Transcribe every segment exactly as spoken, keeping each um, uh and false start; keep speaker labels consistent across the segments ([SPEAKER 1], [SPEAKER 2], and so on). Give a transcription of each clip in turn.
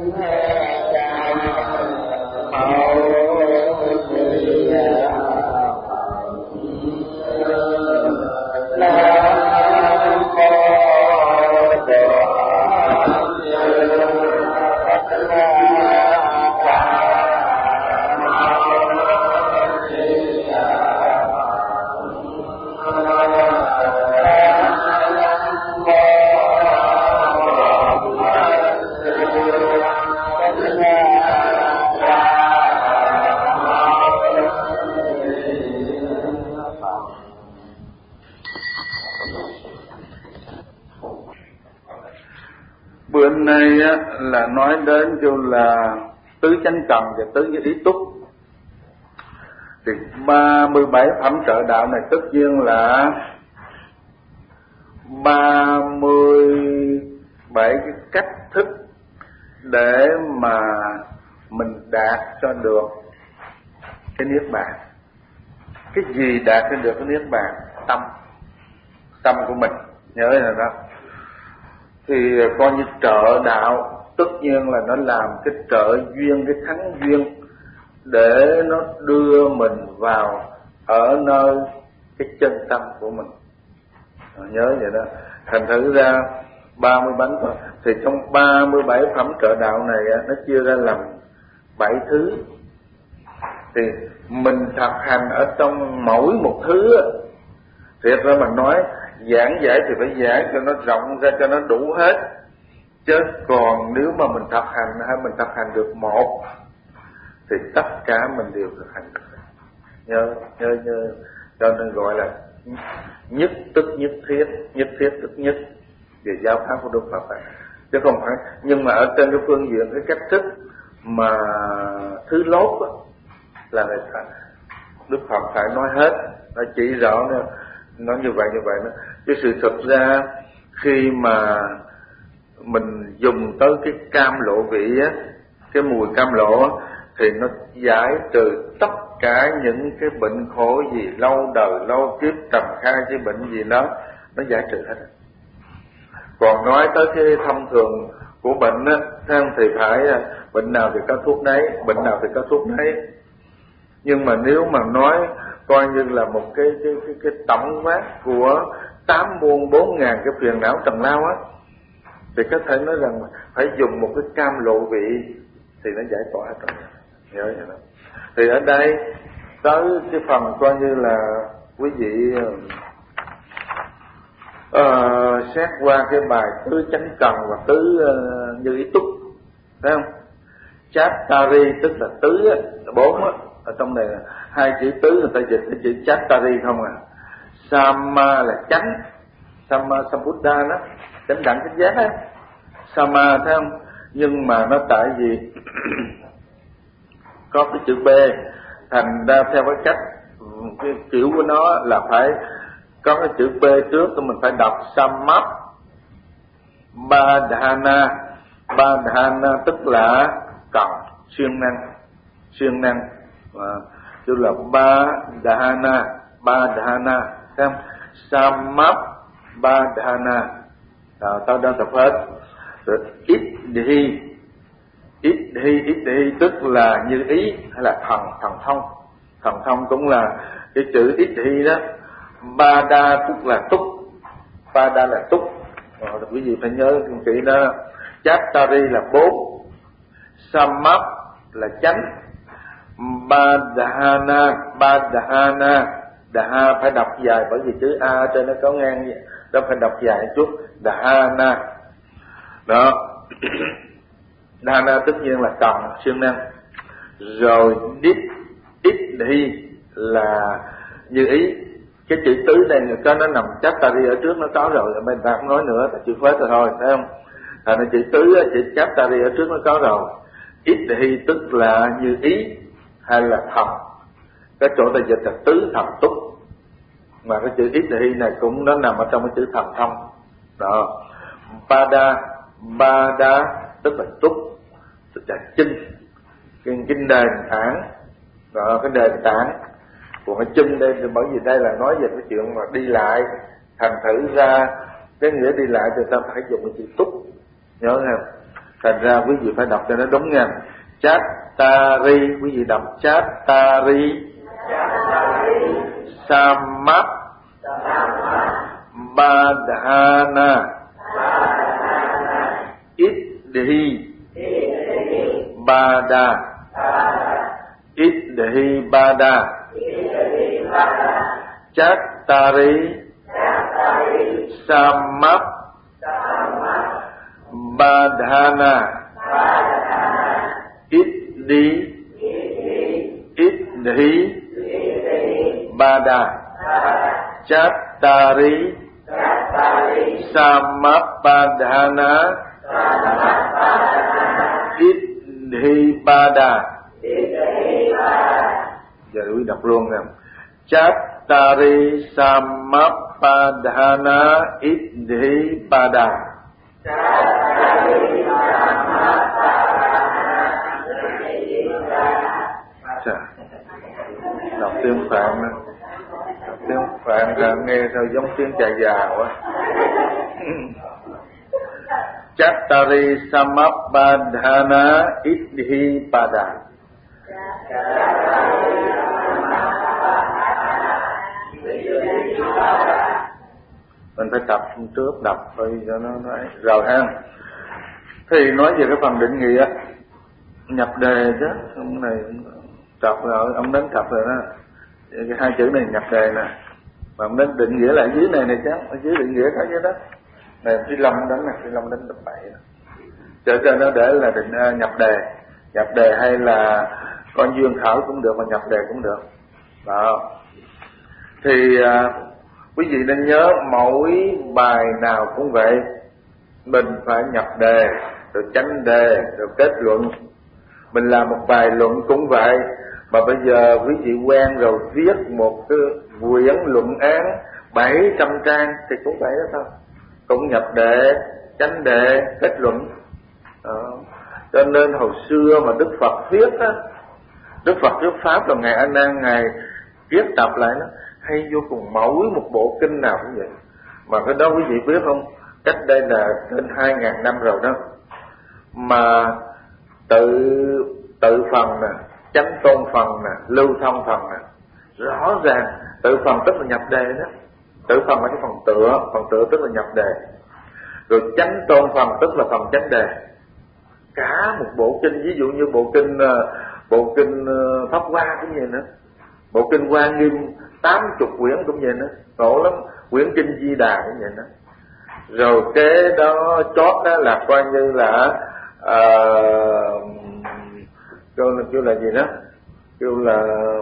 [SPEAKER 1] Bữa nay á, là nói đến kêu là tứ chánh cần và tứ ý túc. Thì ba mươi bảy phẩm trợ đạo này tất nhiên là ba mươi bảy cái cách thức để mà mình đạt cho được cái niết bàn. Cái gì đạt cho được cái niết bàn? Tâm. Tâm của mình, nhớ rồi đó. Thì coi như trợ đạo, tất nhiên là nó làm cái trợ duyên, cái thắng duyên để nó đưa mình vào ở nơi cái chân tâm của mình. Nhớ vậy đó. Thành thử ra ba mươi bảy thì trong ba mươi bảy phẩm trợ đạo này nó chia ra làm bảy thứ. Thì mình thực hành ở trong mỗi một thứ, thiệt ra mà nói giảng giải thì phải giảng cho nó rộng ra, cho nó đủ hết. Chứ còn nếu mà mình thực hành hay mình thực hành được một thì tất cả mình đều thực hành được. Nhớ, nhớ, nhớ. Cho nên gọi là nhất tức nhất thiết, nhất thiết tức nhất về giáo pháp của Đức Phật. Chứ không phải, nhưng mà ở trên cái phương diện cái cách thức mà thứ lốt đó, là người ta, Đức Phật phải nói hết, nó chỉ rõ nó, nó như vậy như vậy đó. Chứ sự thực ra khi mà mình dùng tới cái cam lộ vị á, cái mùi cam lộ á, thì nó giải trừ tất cả những cái bệnh khổ gì lâu đời lâu kiếp trầm kha cái bệnh gì đó, nó giải trừ hết. Còn nói tới cái thông thường của bệnh á, thì phải bệnh nào thì có thuốc nấy, bệnh nào thì có thuốc nấy. Nhưng mà nếu mà nói coi như là một cái cái cái, cái tổng quát của tám muôn bốn ngàn cái phiền não trần lao á, thì có thể nói rằng phải dùng một cái cam lộ vị thì nó giải tỏa hết rồi. Nhớ vậy đó. Thì ở đây tới cái phần coi như là quý vị uh, xét qua cái bài tứ chánh cần và tứ uh, như ý túc, thấy không? Chattari tức là tứ á, bốn á, ở trong này hai chữ tứ người ta dịch cái chữ Chattari không à. Sama là chánh, Sama Sambuddha đó, chánh đẳng chánh giác á. Sama thấy không? Nhưng mà nó tại vì có cái chữ B, thành ra theo cái cách cái kiểu của nó là phải có cái chữ B trước, thì mình phải đọc Samap Badhana. Badhana tức là cần, siêng năng, siêng năng, à, tức là Badhana, Badhana, thấy không? Samap Badhana, à, tao đang tập hết. Rồi Iddhi, Iddhi, Iddhi tức là như ý hay là thần, thần thông. Thần thông cũng là cái chữ Iddhi đó. Bada tức là túc, Bada là túc. Rồi, quý vị phải nhớ kỹ đó. Chattari là bốn, Samap là chánh, Badhana, Badhana, Daha phải đọc dài bởi vì chữ A trên nó có ngang vậy, đó phải đọc dài chút. Dahana đó. Dahana tất nhiên là cần, siêng năng. Rồi Dip, Iddhi là như ý. Cái chữ tứ này người có nó nằm Chattari ở trước nó có rồi, bên ta không nói nữa, ta chữ phết rồi thôi, thấy không? Thành ra chữ tứ, chữ Chattari ở trước nó có rồi. Iddhi tức là như ý hay là thần. Cái chỗ ta dịch là tứ thần túc, mà cái chữ Iddhi này cũng nó nằm ở trong cái chữ thần thông đó. Pada, Bada tức là túc, tức là chinh, cái, cái nền tảng đó, cái nền tảng. Còn cái chân đây thì bởi vì đây là nói về cái chuyện mà đi lại, thành thử ra cái nghĩa đi lại thì ta phải dùng cái chữ túc, nhớ không? Thành ra quý vị phải đọc cho nó đúng nha. Chattari, quý vị đọc Chattari Samap Badhana Iddhi Bada Iddhi Bada Chattari Samap Badhana Iddhi Iddhi Bada Chattari Samappadhana Iddhi Bada. Giờ quý đọc luôn nè. Chattari Samappadhana Iddhi Bada. Đọc tiếng Phạn nè. Đọc tiếng Phạn là nghe sao giống tiếng trà già quá. Chattari Samappadhana Iddhi Bada. Mình phải tập trước, đọc thôi cho nó nói rồi ha. Thì nói về cái phần định nghĩa nhập đề chứ, ông này đọc rồi, ông đến đọc rồi đó. Cái hai chữ này nhập đề nè, mà ông đến định nghĩa lại dưới này này chứ, ở dưới định nghĩa có dưới đó. Này Phi Long đánh này, Phi Long đánh đập bậy. Cho cho nó để là định uh, nhập đề, nhập đề hay là con duyên khảo cũng được, mà nhập đề cũng được. Đó. Thì uh, quý vị nên nhớ mỗi bài nào cũng vậy, mình phải nhập đề, rồi chánh đề, rồi kết luận. Mình làm một bài luận cũng vậy, mà bây giờ quý vị quen rồi viết một cái quyển luận án bảy trăm trang thì cũng vậy đó thôi, cũng nhập đề, chánh đề, kết luận. Đó. Cho nên hồi xưa mà Đức Phật viết á, Đức Phật thuyết pháp là Ngài A Nan Ngài viết tập lại nó hay vô cùng, mỗi một bộ kinh nào cũng vậy. Mà cái đó quý vị biết không, cách đây là trên hai ngàn năm rồi đó, mà tự tự phần nè, chánh tôn phần nè, lưu thông phần nè, rõ ràng tự phần tức là nhập đề đó. Tự phần là cái phần tựa, phần tựa tức là nhập đề. Rồi chánh tôn phần tức là phần chánh đề. Cả một bộ kinh, ví dụ như bộ kinh bộ kinh Pháp Hoa cũng vậy nữa, bộ kinh Hoa Nghiêm tám chục quyển cũng vậy nữa, khổ lắm. Quyển kinh Di Đà cũng vậy nữa. Rồi cái đó chót đó là coi như là uh, kêu là kêu là gì đó, kêu là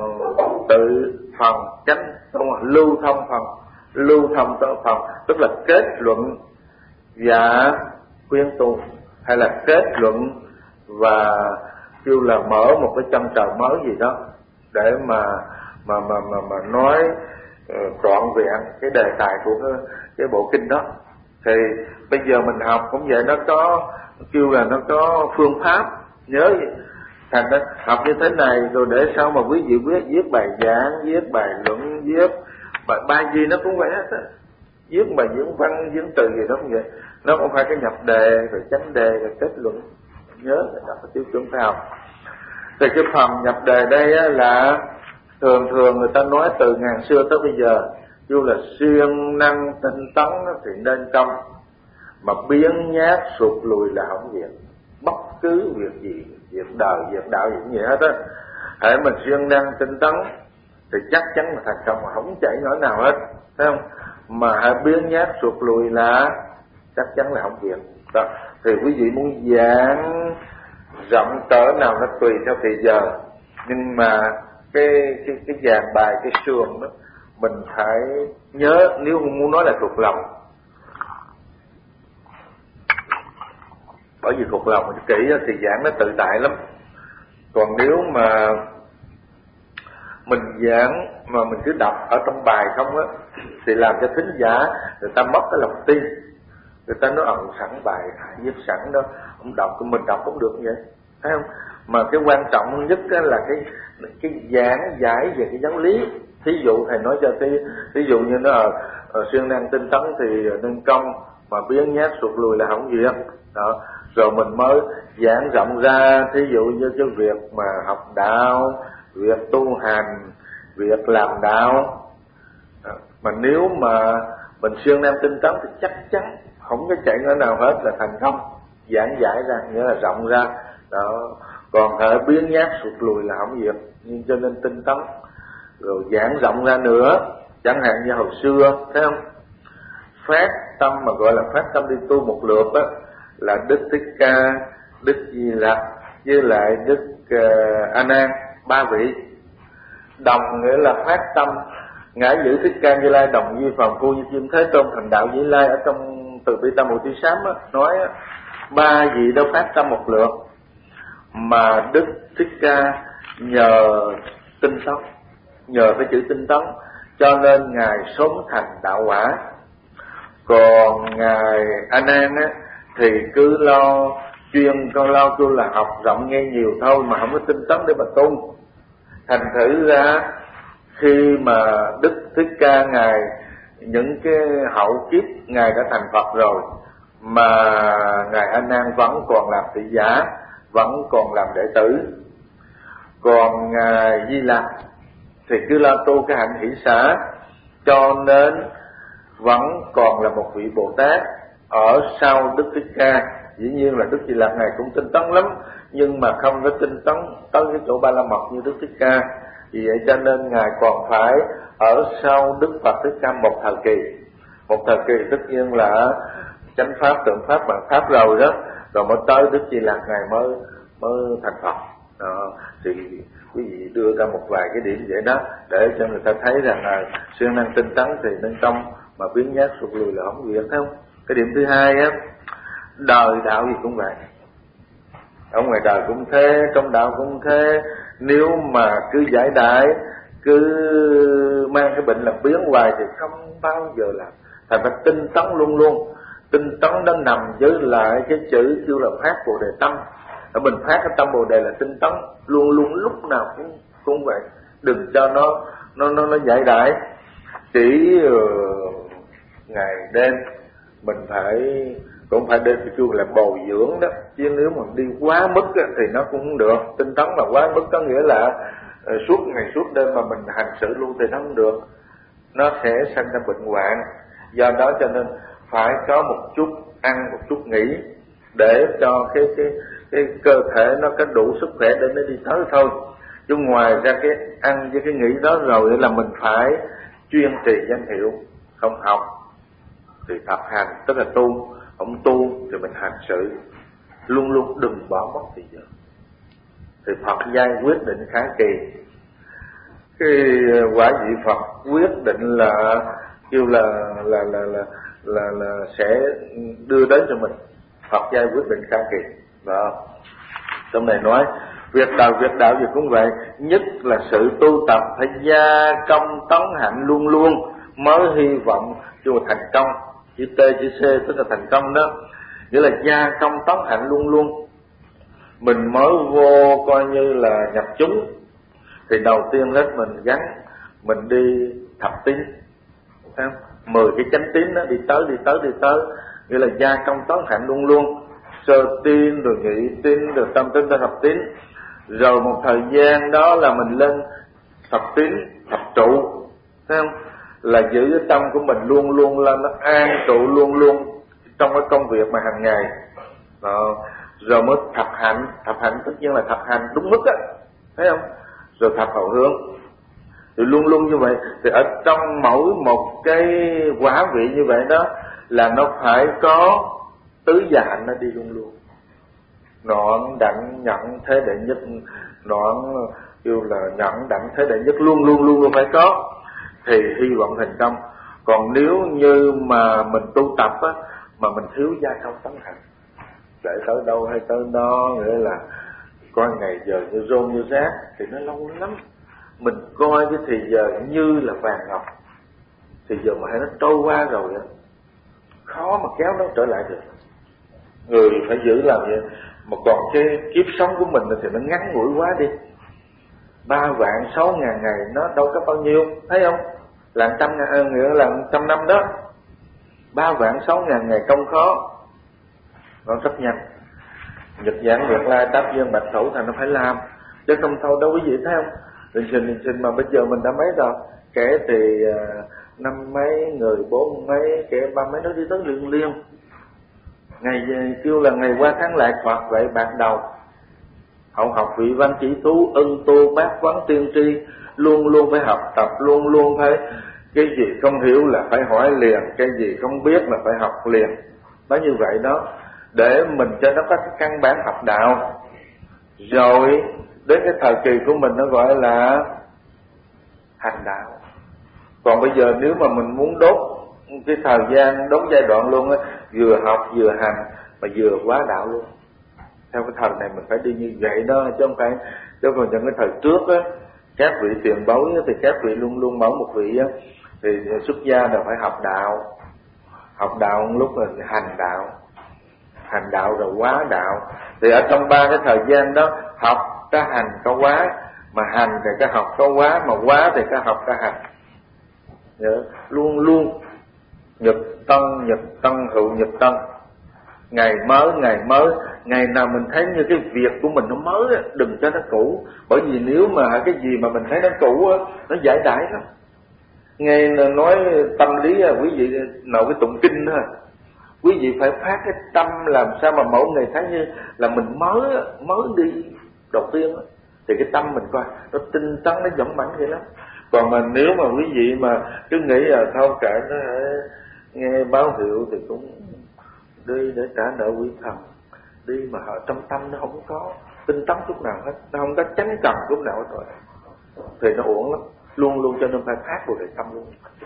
[SPEAKER 1] tự phần chánh tôn, lưu thông phần, lưu thông phần tức là kết luận và khuyên tu, hay là kết luận và kêu là mở một cái chân trời mới gì đó để mà mà mà mà, mà nói uh, trọn vẹn cái đề tài của cái, cái bộ kinh đó. Thì bây giờ mình học cũng vậy, nó có kêu là nó có phương pháp, nhớ vậy. Thành ra học như thế này rồi để sau mà quý vị viết viết bài giảng, viết bài luận, viết bài, bài gì nó cũng vậy hết á, viết bài diễn văn, diễn từ gì đó cũng vậy. Nó không phải cái nhập đề rồi chánh đề rồi kết luận, nhớ là đọc cái tiêu chuẩn phải học. Thì cái phần nhập đề đây á, là thường thường người ta nói từ ngàn xưa tới bây giờ, dù là siêng năng tinh tấn thì nên công, mà biến nhát sụt lùi là không việc. Bất cứ việc gì, việc đời, việc đạo gì cũng vậy hết á. Hãy mình siêng năng tinh tấn thì chắc chắn là thành công, mà không chảy nỗi nào hết, thấy không? Mà hãy biến nhát sụt lùi là chắc chắn là không việc. Đó. Thì quý vị muốn giảng rộng cỡ nào nó tùy theo thời giờ, nhưng mà cái cái cái dàn bài, cái sườn đó mình phải nhớ, nếu không muốn nói là thuộc lòng, bởi vì thuộc lòng kỹ thì giảng nó tự tại lắm. Còn nếu mà mình giảng mà mình cứ đọc ở trong bài không á, thì làm cho thính giả người ta mất cái lòng tin, người ta nói ẩn sẵn bài viết sẵn đó, ông đọc mình đọc cũng được vậy, thấy không? Mà cái quan trọng nhất là cái cái giảng giải về cái giáo lý. Thí dụ thầy nói cho cái ví dụ như nó ở siêng năng tinh tấn thì nên công, mà biến nhát sụt lùi là không việc. Đó. rồi mình mới giảng rộng ra. Thí dụ như cái việc mà học đạo, việc tu hành, việc làm đạo. Mà nếu mà mình siêng năng tinh tấn thì chắc chắn không có chạy ở nào hết là thành công. Giảng giải ra nghĩa là rộng ra đó. Còn thể biến nhát sụt lùi là không việc. Nhưng cho nên tinh tấn rồi giảng rộng ra nữa. Chẳng hạn như hồi xưa thấy không, phát tâm mà gọi là phát tâm đi tu một lượt á, là Đức Thích Ca, Đức Di Lặc với lại Đức uh, A Nan, ba vị đồng, nghĩa là phát tâm ngã giữ Thích Ca Như Lai đồng duy phàm phu như chim Thế Tôn thành đạo Vĩ Lai. Ở trong Từ Bi Tam Bồ Tí Sám á, nói á, ba vị đã phát tâm một lượt, mà Đức Thích Ca nhờ tinh tấn, nhờ cái chữ tinh tấn cho nên ngài sớm thành đạo quả. Còn ngài A Nan á thì cứ lo chuyên con lo tu là học rộng nghe nhiều thôi, mà không có tinh tấn để mà tu. Thành thử ra khi mà Đức Thích Ca ngài những cái hậu kiếp ngài đã thành Phật rồi, mà ngài A Nan vẫn còn làm thị giả, vẫn còn làm đệ tử. Còn ngài Di Lặc thì cứ lo tu cái hạnh hỷ xả, cho nên vẫn còn là một vị Bồ Tát ở sau Đức Thích Ca. Dĩ nhiên là Đức Di Lặc ngài cũng tinh tấn lắm, nhưng mà không có tinh tấn tới cái chỗ Ba La Mật như Đức Thích Ca. Vì vậy cho nên ngài còn phải ở sau Đức Phật Thích Ca một thời kỳ. Một thời kỳ tất nhiên là chánh pháp, tượng pháp, bằng pháp rồi đó, rồi mới tới Đức Di Lặc ngài mới mới thành Phật. Đó, thì quý vị đưa ra một vài cái điểm vậy đó để cho người ta thấy rằng là siêng năng tinh tấn thì nâng công, mà biến nhát sụt lùi là không việc, thấy không? Cái điểm thứ hai á, đời đạo gì cũng vậy, ở ngoài đời cũng thế, trong đạo cũng thế. Nếu mà cứ giải đãi, cứ mang cái bệnh làm biến hoài thì không bao giờ làm. Thành phải tinh tấn luôn luôn. Tinh tấn nó nằm với lại cái chữ kêu là phát Bồ Đề tâm. Ở mình phát cái tâm Bồ Đề là tinh tấn luôn luôn, lúc nào cũng cũng vậy. Đừng cho nó nó nó nó giải đãi. Chỉ uh, ngày đêm mình phải cũng phải đến cái chuông là bồi dưỡng đó, chứ nếu mà đi quá mức á, thì nó cũng không được. Tinh tấn mà quá mức có nghĩa là uh, suốt ngày suốt đêm mà mình hành xử luôn thì nó không được, nó sẽ sanh ra bệnh hoạn. Do đó cho nên phải có một chút ăn, một chút nghỉ để cho cái cái cái cơ thể nó có đủ sức khỏe để nó đi tới thôi. Chứ ngoài ra cái ăn với cái nghỉ đó rồi là mình phải chuyên trì danh hiệu, không học thì tập hành, tức là tu, không tu thì mình hành sự, luôn luôn đừng bỏ mất thời giờ. Thì Phật giai quyết định khá kỳ. Cái quả vị Phật quyết định là kêu là là là là là, là sẽ đưa đến cho mình. Phật giai quyết định khá kỳ. Đó. Trong này nói việc đạo việc đạo gì cũng vậy, nhất là sự tu tập phải gia công tấn hạnh luôn luôn mới hy vọng cho thành công. Chữ T chữ C tức là thành công đó, nghĩa là gia công tấn hạnh luôn luôn. Mình mới vô coi như là nhập chúng thì đầu tiên hết mình gắn mình đi thập tín, thấy không? Mười cái chánh tín đó, đi tới đi tới đi tới, nghĩa là gia công tấn hạnh luôn luôn. Sơ tín rồi nhị tín rồi tam tín tới thập tín, rồi một thời gian đó là mình lên thập tín thập trụ, thấy không? Là giữ cái tâm của mình luôn luôn là nó an trụ luôn luôn trong cái công việc mà hàng ngày. Đó. Rồi mới thập hạnh, thập hạnh tất nhiên là thập hành đúng mức á, thấy không? Rồi thập hậu hướng, thì luôn luôn như vậy. Thì ở trong mỗi một cái quả vị như vậy đó là nó phải có tứ gia hạnh nó đi luôn luôn. Noãn đặng nhận thế đệ nhất, noãn kêu là nhận đặng thế đệ nhất, luôn luôn luôn luôn phải có thì hy vọng thành công. Còn nếu như mà mình tu tập á mà mình thiếu gia công tấn hạnh, để tới đâu hay tới đó, nghĩa là coi ngày giờ như rôn như rác thì nó lâu lắm. Mình coi cái thì giờ như là vàng ngọc, thì giờ mà nó trôi qua rồi á, khó mà kéo nó trở lại được. Người phải giữ làm vậy. Mà còn cái kiếp sống của mình thì nó ngắn ngủi quá đi. Ba vạn sáu ngàn ngày nó đâu có bao nhiêu, thấy không? Là trăm ngàn, nghĩa là trăm năm đó. Ba vạn sáu ngàn ngày công khó, nó rất nhanh. Nhật giảng Nguyệt Lai Táp Dương Bạch Thủ thành nó phải làm, chứ không thôi đâu quý vị thấy không? Định sinh định sinh mà bây giờ mình đã mấy rồi, kẻ thì uh, năm mấy, người bốn mấy, kẻ ba mấy, nó đi tới liên liên. Ngày kêu là ngày qua tháng lại thoạt vậy ban đầu. Hậu học vị văn chỉ tú, ân tu bác quán tiên tri, luôn luôn phải học tập, luôn luôn phải cái gì không hiểu là phải hỏi liền, cái gì không biết là phải học liền. Nói như vậy đó, để mình cho nó có cái căn bản học đạo. Rồi đến cái thời kỳ của mình nó gọi là hành đạo. Còn bây giờ nếu mà mình muốn đốt cái thời gian, đốt giai đoạn luôn á, vừa học vừa hành mà vừa quá đạo luôn. Theo cái thời này mình phải đi như vậy đó, chứ không phải chứ còn trong cái thời trước á, các vị tiền bối thì các vị luôn luôn mỗi một vị á, thì xuất gia là phải học đạo, học đạo lúc là hành đạo, hành đạo rồi quá đạo. Thì ở trong ba cái thời gian đó, học có hành có quá, mà hành thì có học có quá, mà quá thì có học có hành. Nhớ, luôn luôn nhật tân nhật tân hữu nhật tân, ngày mới ngày mới, ngày nào mình thấy như cái việc của mình nó mới, đừng cho nó cũ. Bởi vì nếu mà cái gì mà mình thấy nó cũ nó giải đãi lắm. Nghe nói tâm lý quý vị nội cái tụng kinh thôi, quý vị phải phát cái tâm làm sao mà mỗi ngày thấy như là mình mới mới đi đầu tiên, thì cái tâm mình coi nó tinh tấn, nó dũng mãnh vậy lắm. Còn mà nếu mà quý vị mà cứ nghĩ là thôi kệ nó nghe báo hiệu thì cũng đi để trả nợ quỷ thần, đi mà ở trong tâm nó không có tinh tấn chút nào hết, nó không có chánh cần chút nào hết rồi, thì nó uổng lắm. Luôn luôn cho nên phải phát vào đời tâm luôn,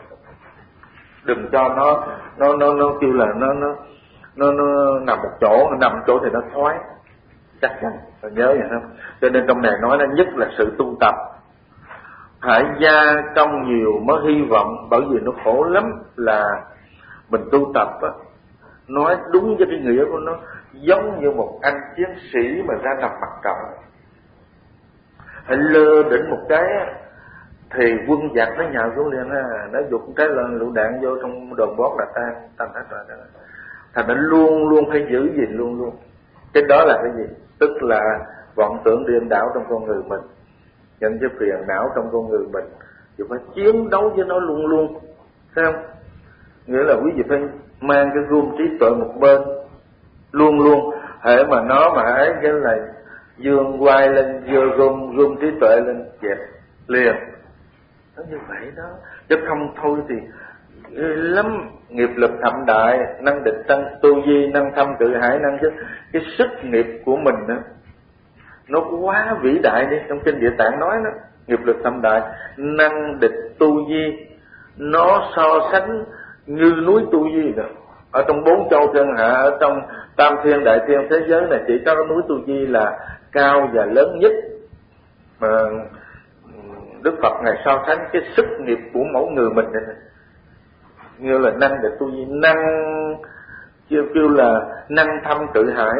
[SPEAKER 1] đừng cho nó nó nó nó kêu là nó nó nó nó nằm một chỗ, nó nằm một chỗ thì nó thoái, chắc chắn phải nhớ vậy không? Cho nên trong này nói nó nhất là sự tu tập, phải gia công nhiều mới hy vọng. Bởi vì nó khổ lắm là mình tu tập á, nói đúng với cái nghĩa của nó, giống như một anh chiến sĩ mà ra nằm mặt trận, hãy lơ đỉnh một cái thì quân giặc nó nhào xuống liền á, nó giục cái lần lựu đạn vô trong đồn bót là tan tan hết rồi đó. Thành nó luôn luôn phải giữ gìn luôn luôn. Cái đó là cái gì? Tức là vọng tưởng điên đảo trong con người mình, những cái phiền não trong con người mình, thì phải chiến đấu với nó luôn luôn, thấy không? Nghĩa là quý vị phải mang cái gươm trí tuệ một bên, luôn luôn hễ mà nó mà ấy cái là dương quay lên, giơ gươm gươm trí tuệ lên dẹp liền. Nó như vậy đó, chứ không thôi thì lắm. Nghiệp lực thậm đại, năng địch tăng tu di, năng thâm cự hải, năng chứ cái sức nghiệp của mình đó, nó quá vĩ đại đi. Trong kinh Địa Tạng nói đó, nghiệp lực thâm đại, năng địch tu di, nó so sánh như núi tu di rồi. Ở trong bốn châu thiên hạ, ở trong tam thiên đại thiên thế giới này, chỉ có núi tu di là cao và lớn nhất. Mà Đức Phật Ngài so sánh cái sức nghiệp của mỗi người mình này, như là năng để tu di, năng kêu, kêu là năng thâm cự hải,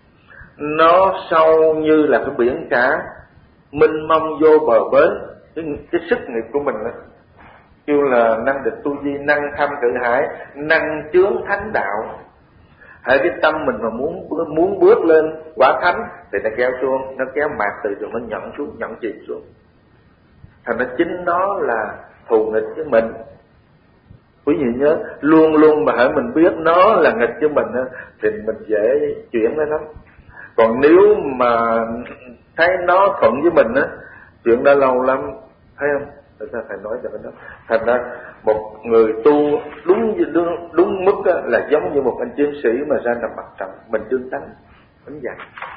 [SPEAKER 1] nó sâu như là cái biển cả, mênh mông vô bờ bến. Cái, cái sức nghiệp của mình đó, kêu là năng địch tu di, năng thâm cự hải, năng chướng thánh đạo. Hãy cái tâm mình mà muốn muốn bước lên quả thánh thì nó kéo xuống, nó kéo mạt từ rồi nó nhận xuống, nhận chìm xuống. Thành ra chính đó là thù nghịch với mình. Quý vị nhớ, luôn luôn mà hãy mình biết nó là nghịch với mình thì mình dễ chuyển nó lắm. Còn nếu mà thấy nó thuận với mình á, chuyện đã lâu lắm, thấy không? Tại sao thầy nói cho cái đó? Thành ra một người tu đúng đúng, đúng mức á, là giống như một anh chiến sĩ mà ra nằm mặt trận, mình đương tánh, đánh giặc.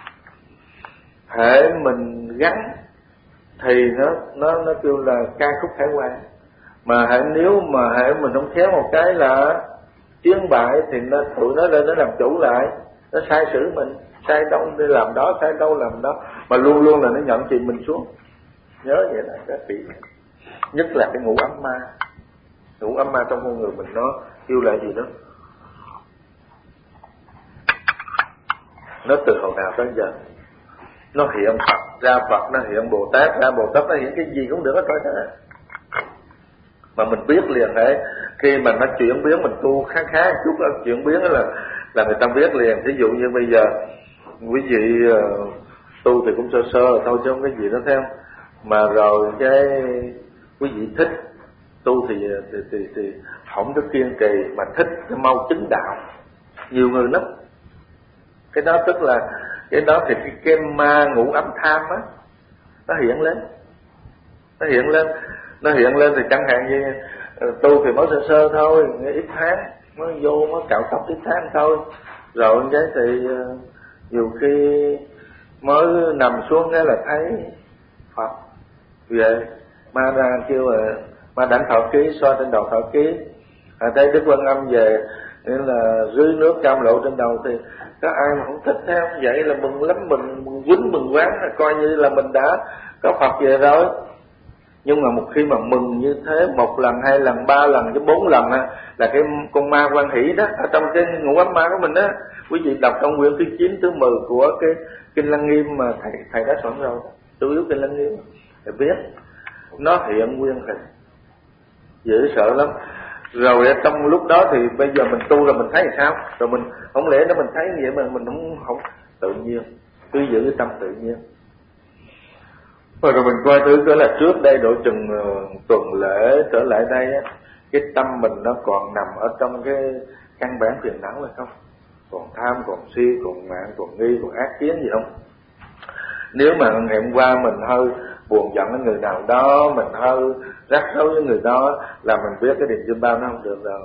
[SPEAKER 1] Hễ mình gắn thì nó nó nó kêu là ca khúc khải hoàn. Mà hãy nếu mà hãy mình không khéo một cái là chiến bại thì nó tụi nó lên nó làm chủ lại, nó sai xử mình, sai đâu đi làm đó, sai đâu làm đó, mà luôn luôn là nó nhận chìm mình xuống. Nhớ vậy là các vị, nhất là cái ngũ ấm ma. Ngũ ấm ma trong con người mình nó kêu là gì đó, nó từ hồi nào tới giờ nó hiện Phật ra Phật, nó hiện Bồ Tát ra Bồ Tát, nó hiện cái gì cũng được hết trơn á. Mà mình biết liền đấy, khi mà nó chuyển biến, mình tu khá khá một chút đó, chuyển biến đó là là người ta biết liền. Ví dụ như bây giờ quý vị uh, tu thì cũng sơ sơ là thôi chứ không cái gì đó theo, mà rồi cái quý vị thích tu thì thì thì, thì không có kiên trì, mà thích thì mau chứng đạo, nhiều người lắm. Cái đó tức là cái đó thì cái, cái ma ngũ ấm tham á nó hiện lên, nó hiện lên, nó hiện lên thì chẳng hạn như uh, tu thì mới sơ sơ thôi, ít tháng mới vô mới cạo tóc ít tháng thôi, rồi cái thì uh, nhiều khi mới nằm xuống cái là thấy Phật về, ma ra kêu là ma đánh thọ ký, xoa trên đầu thọ ký, à, thấy Đức Quan Âm về nghĩa là rưới nước cam lộ trên đầu, thì có ai mà không thích theo vậy là mừng lắm, mừng mừng quýnh mừng quán, là coi như là mình đã có Phật về rồi. Nhưng mà một khi mà mừng như thế một lần, hai lần, ba lần, cái bốn lần á, là cái con ma quan hỷ đó ở trong cái ngũ ấm ma của mình đó. Quý vị đọc trong quyển thứ chín, thứ mười của cái Kinh Lăng Nghiêm mà thầy thầy đã soạn rồi, chủ yếu Kinh Lăng Nghiêm, thầy biết nó hiện nguyên hình dễ sợ lắm. Rồi trong lúc đó thì bây giờ mình tu rồi mình thấy sao? Rồi mình không lẽ nó mình thấy như vậy mà mình không không tự nhiên, cứ giữ cái tâm tự nhiên. Rồi, rồi mình coi thứ đó là trước đây độ chừng uh, tuần lễ trở lại đây á, cái tâm mình nó còn nằm ở trong cái căn bản phiền não hay không? Còn tham, còn si, còn mạng, còn nghi, còn ác kiến gì không? Nếu mà ngày hôm qua mình hơi buồn giận với người nào đó, mình hơi rắc rối với người đó, là mình biết cái điềm chim bao nó không được rồi,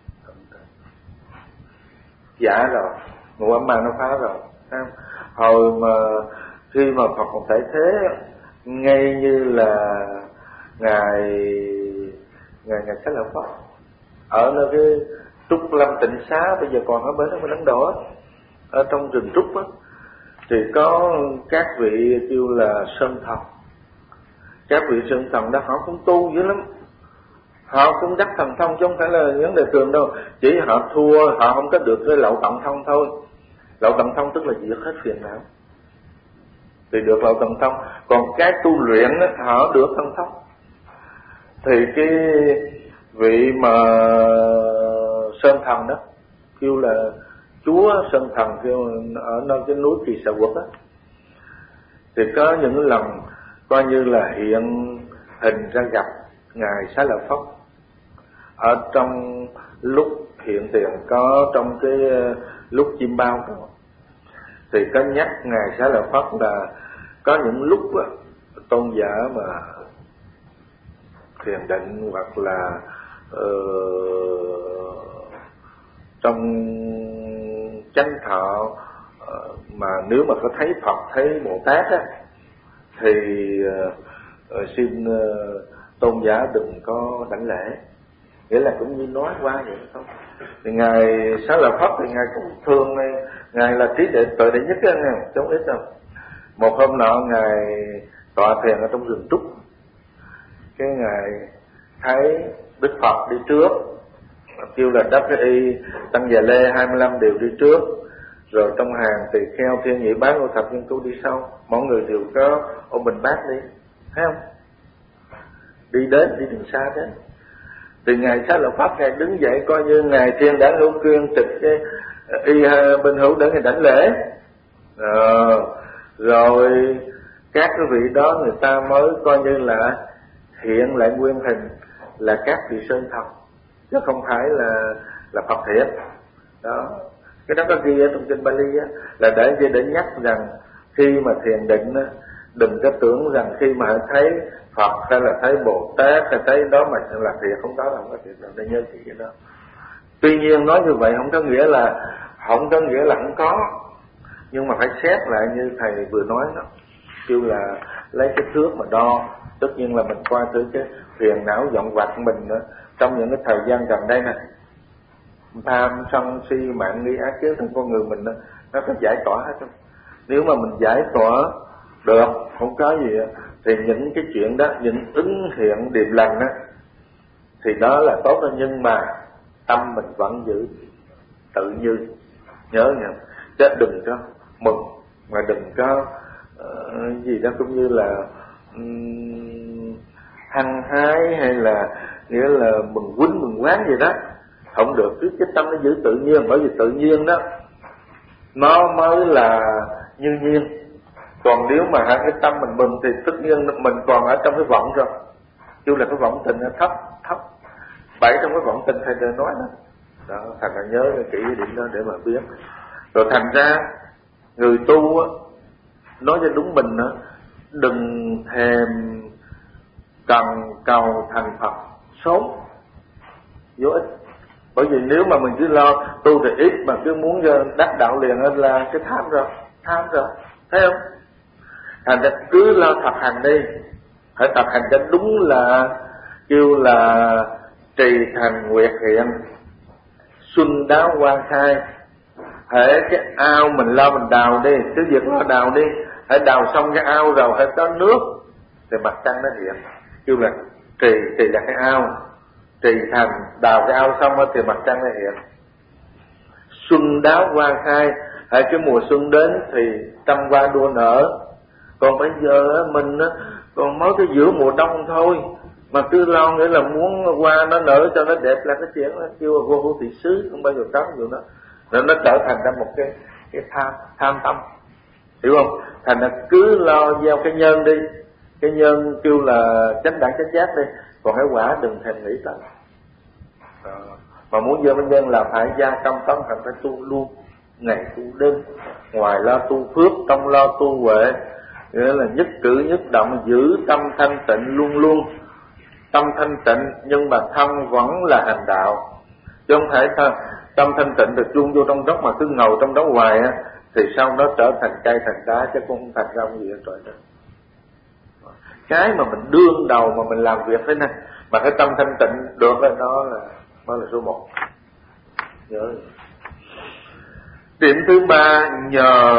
[SPEAKER 1] giả rồi, ngũ ấm ma nó phá rồi. Hồi mà khi mà Phật còn tại thế, ngay như là ngài ngài ngài Xá Lợi Phất ở nơi cái Trúc Lâm Tịnh Xá, bây giờ còn ở bên đó bên Ấn Độ, ở trong rừng trúc á, thì có các vị kêu là sơn thần. Các vị sơn thần đó họ cũng tu dữ lắm, họ cũng đắc thần thông chứ không phải là vấn đề thường đâu, chỉ họ thua, họ không có được cái lậu tận thông thôi. Lậu tận thông tức là diệt hết phiền não thì được lậu tận thông, còn cái tu luyện đó, họ được thần thông. Thì cái vị mà sơn thần đó kêu là chúa sơn thần, kêu ở nơi cái núi Kỳ Xà Quật đó, thì có những lần coi như là hiện hình ra gặp ngài Xá Lợi Phất ở trong lúc hiện tiền, có trong cái lúc chim bao đó, thì có nhắc ngài Xá Lợi Phất là có những lúc đó, tôn giả mà thiền định hoặc là uh, trong chánh thọ, uh, mà nếu mà có thấy Phật, thấy Bồ Tát á, thì uh, uh, xin uh, tôn giả đừng có đảnh lễ, nghĩa là cũng như nói qua vậy thôi. Thì ngài Xá Lợi Phất thì ngài cũng thương, ngài là trí đệ tuệ đệ nhất á, nghe chứ không ít đâu. Một hôm nọ ngài tọa thiền ở trong rừng trúc, cái ngài thấy Đức Phật đi trước, kêu là đắp cái y Tăng Già Lê hai mươi lăm đều đi trước, rồi trong hàng tỳ kheo thiên nhị bát ngũ thập nhân tu đi sau, mọi người đều có ôm bình bát đi, thấy không? Đi đến, đi đường xa đến. Thì ngài Xá Lợi Phất ngài đứng dậy, coi như ngài thiên đã hữu quyên trực cái y bên hữu để ngài đảnh lễ. Ờ, rồi các cái vị đó người ta mới coi như là hiện lại nguyên hình là các vị sơn thần, chứ không phải là là Phật thiện. Đó, cái đó có ghi ở trong kinh Bali á, là để để nhắc rằng khi mà thiền định á, đừng có tưởng rằng khi mà thấy Phật hay là thấy Bồ Tát hay thấy đó mà là thiệt, không có là không có thiệt đâu, để nhớ chị cái đó. Tuy nhiên nói như vậy không có nghĩa là không có nghĩa là không có, nhưng mà phải xét lại như thầy vừa nói đó, kêu là lấy cái thước mà đo. Tất nhiên là mình coi từ cái phiền não vọng vặt mình đó, trong những cái thời gian gần đây này, tham sân si mạng nghi ác kiến trong con người mình đó, nó có giải tỏa hết không? Nếu mà mình giải tỏa được, không có gì đó, thì những cái chuyện đó, những ứng hiện điềm lành đó, thì đó là tốt đó. Nhưng mà tâm mình vẫn giữ tự như, nhớ nha, chứ đừng có mừng, mà đừng có uh, gì đó cũng như là um, hăng hái hay là nghĩa là mừng quýnh mừng quán gì đó, không được. Cứ cái tâm nó giữ tự nhiên, bởi vì tự nhiên đó nó mới là như nhiên. Còn nếu mà hả cái tâm mình mừng thì tất nhiên mình còn ở trong cái vọng rồi, kêu là cái vọng tình nó thấp thấp. Bảy trong cái vọng tình thầy đều nói đó. Đó, thành là nhớ kỹ cái điểm đó để mà biết. Rồi thành ra người tu á, nói cho đúng mình á, đừng thèm cần cầu thành Phật sớm, vô ích. Bởi vì nếu mà mình cứ lo tu thì ít mà cứ muốn đắc đạo liền là cái tham rồi, tham rồi, thấy không? Thành ra cứ lo thực hành đi, phải thực hành cho đúng là kêu là trì thành nguyệt hiện, xuân đáo hoa khai. Hễ cái ao mình lo mình đào đi, cứ việc lo đào đi, hãy đào xong cái ao rồi hãy có nước thì mặt trăng nó hiện. Kêu là trì, trì là cái ao, trì thành, đào cái ao xong thì mặt trăng nó hiện. Xuân đáo hoa khai, hãy cái mùa xuân đến thì trăm hoa đua nở. Còn bây giờ mình còn mới cái giữa mùa đông thôi, mà cứ lo nghĩa là muốn hoa nó nở cho nó đẹp là cái chuyện nó kêu là vô hữu thị xứ, không bao giờ có điều đó. Rồi nó trở thành ra một cái cái tham tham tâm, hiểu không? Thành ra cứ lo gieo cái nhân đi, cái nhân kêu là chánh đẳng chánh giác đi, còn cái quả đừng thèm nghĩ tới. Đó. Mà muốn gieo cái nhân là phải gia công tấn hành, phải tu luôn, ngày tu đêm, ngoài lo tu phước, trong lo tu huệ, nghĩa là nhất cử nhất động giữ tâm thanh tịnh luôn luôn. Tâm thanh tịnh nhưng mà thân vẫn là hành đạo, chứ không thể thôi tâm thanh tịnh được chung vô trong đất mà cứ ngầu trong đó hoài á, thì sau đó trở thành cây thành đá chứ cũng không thành ra gì hết rồi đó. Cái mà mình đương đầu mà mình làm việc thế này mà cái tâm thanh tịnh được đó, đó là đó là số một. Nhớ. Điểm thứ ba, nhờ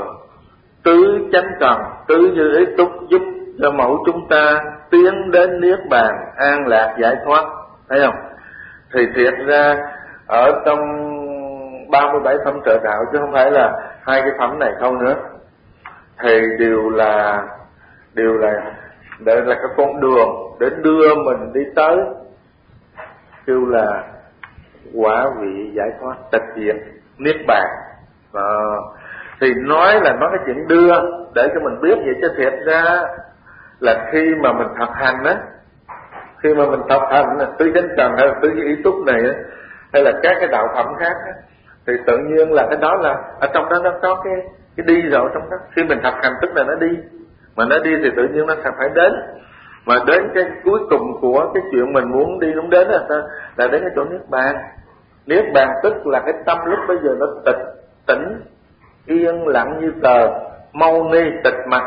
[SPEAKER 1] tứ chánh cần, tứ như ý túc giúp cho mẫu chúng ta tiến đến niết bàn an lạc giải thoát, thấy không? Thì thiệt ra ở trong ba mươi bảy phẩm trợ đạo, chứ không phải là hai cái phẩm này không nữa, thì đều là đều là để là cái con đường để đưa mình đi tới kêu là quả vị giải thoát tịch diệt niết bàn. À, thì nói là nói cái chuyện đưa để cho mình biết vậy, chứ thiệt ra là khi mà mình thực hành á, khi mà mình thực hành tứ chánh cần hay là tứ ý túc này á, hay là các cái đạo phẩm khác á, thì tự nhiên là cái đó là ở trong đó nó có cái cái đi rồi trong đó. Khi mình thực hành tức là nó đi, mà nó đi thì tự nhiên nó sẽ phải đến, mà đến cái cuối cùng của cái chuyện mình muốn đi đúng đến là là đến cái chỗ niết bàn. Niết bàn tức là cái tâm lúc bây giờ nó tịch tỉnh yên lặng như tờ, mau ni tịch mặt.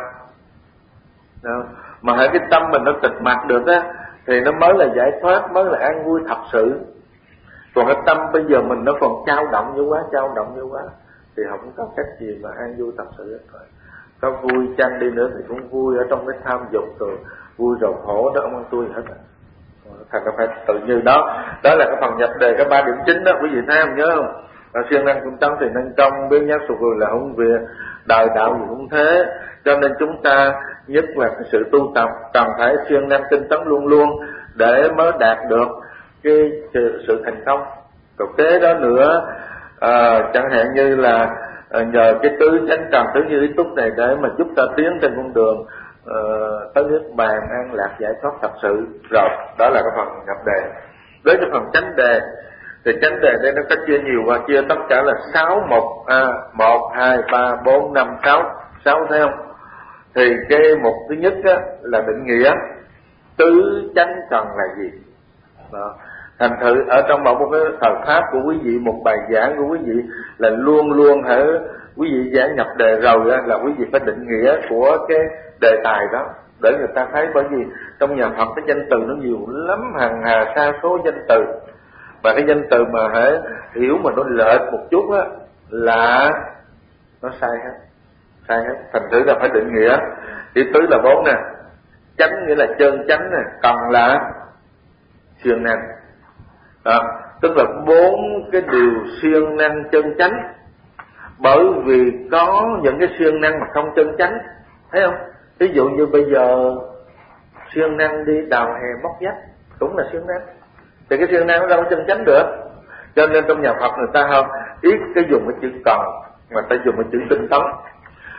[SPEAKER 1] Đó. Mà hãy cái tâm mình nó tịch mặt được á thì nó mới là giải thoát, mới là an vui thật sự. Còn cái tâm bây giờ mình nó còn dao động như quá, dao động như quá thì không có cách gì mà an vui thật sự hết rồi. Có vui chăng đi nữa thì cũng vui ở trong cái tham dục rồi, vui rồi khổ đó không ăn tôi hết. Thành ra phải tự như đó. Đó là cái phần nhập đề, cái ba điểm chính đó, quý vị thấy không, nhớ không? Và siêng năng tinh tấn thì năng công, biến nhát sụt người là không về, đời đạo gì cũng thế. Cho nên chúng ta nhất là cái sự tu tập cần phải siêng năng tinh tấn luôn luôn để mới đạt được cái sự, sự thành công. Rồi kế đó nữa, à, chẳng hạn như là à, nhờ cái tứ chánh cần, tứ như ý túc này để mà giúp ta tiến trên con đường à, tới niết bàn an lạc giải thoát thật sự. Rồi đó là cái phần nhập đề. Đến cái phần chánh đề thì chánh đề đây nó có chia nhiều và chia tất cả là sáu một a một hai ba bốn năm sáu sáu, thấy không? Thì cái mục thứ nhất á, là định nghĩa tứ chánh cần là gì. Đó. Thành thử ở trong một cái thời pháp của quý vị, một bài giảng của quý vị là luôn luôn hả, quý vị giảng nhập đề rồi á, là quý vị phải định nghĩa của cái đề tài đó để người ta thấy. Bởi vì trong nhà Phật cái danh từ nó nhiều lắm, hàng hà sa số danh từ, và cái danh từ mà hãy hiểu mà nó lệch một chút á là nó sai hết, sai hết. Thành thử là phải định nghĩa. Chữ tứ là bốn nè, chánh nghĩa là chân chánh nè, cần là siêng năng. À, tức là bốn cái điều siêng năng chân chánh. Bởi vì có những cái siêng năng mà không chân chánh, thấy không? Ví dụ như bây giờ siêng năng đi đào hè móc vách cũng là siêng năng, thì cái siêng năng nó đâu có chân chánh được. Cho nên trong nhà Phật người ta không ít cái dùng cái chữ cần, mà ta dùng cái chữ tinh tấn.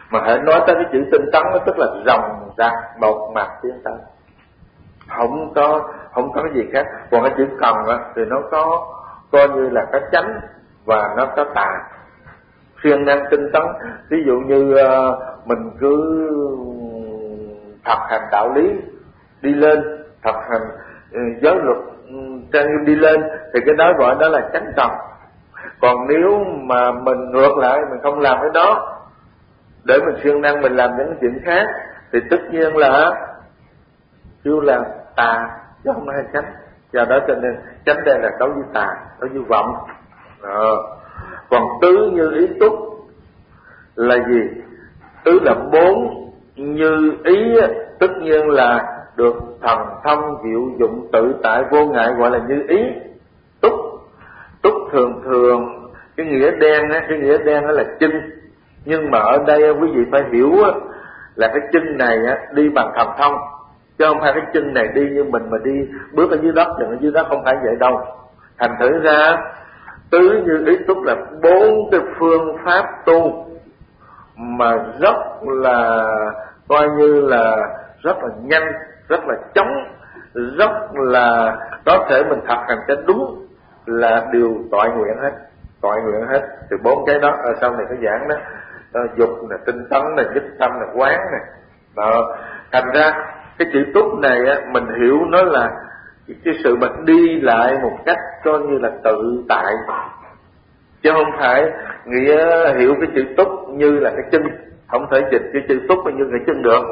[SPEAKER 1] Mà hãy nói tới cái chữ tinh tấn nó tức là ròng rạc một mặt tiến tới, không có không có cái gì khác. Còn cái chữ cần á thì nó có coi như là có chánh và nó có tà. Siêng năng tinh tấn, ví dụ như uh, mình cứ thực hành đạo lý đi lên, thực hành uh, giới luật uh, trang nghiêm đi lên, thì cái đó gọi đó là chánh cần. Còn nếu mà mình ngược lại, mình không làm cái đó để mình siêng năng mình làm những chuyện khác, thì tất nhiên là kêu là tà chứ không phải chánh. Do đó cho nên chánh đây là đối với tà, đối với vọng. Đó. Còn tứ như ý túc là gì? Tứ là bốn như ý, tất nhiên là được thần thông diệu dụng tự tại vô ngại, gọi là như ý. Túc túc thường thường cái nghĩa đen á, cái nghĩa đen đó là chinh, nhưng mà ở đây quý vị phải hiểu á, là cái chân này á, đi bằng thần thông, chứ không phải cái chân này đi như mình mà đi bước ở dưới đất, đừng ở dưới đất, không phải vậy đâu. Thành thử ra tứ như ý túc là bốn cái phương pháp tu mà rất là coi như là rất là nhanh, rất là chóng, rất là có thể mình thực hành cho đúng là điều toại nguyện hết, toại nguyện hết. Thì bốn cái đó ở sau này có giảng đó, đó dục nè, tinh tấn nè, nhất tâm nè, quán nè. Đó. Thành ra cái chữ túc này á, mình hiểu nó là cái sự mình đi lại một cách coi như là tự tại, chứ không phải nghĩa hiểu cái chữ túc như là cái chân. Không thể dịch cái chữ túc như cái chân được.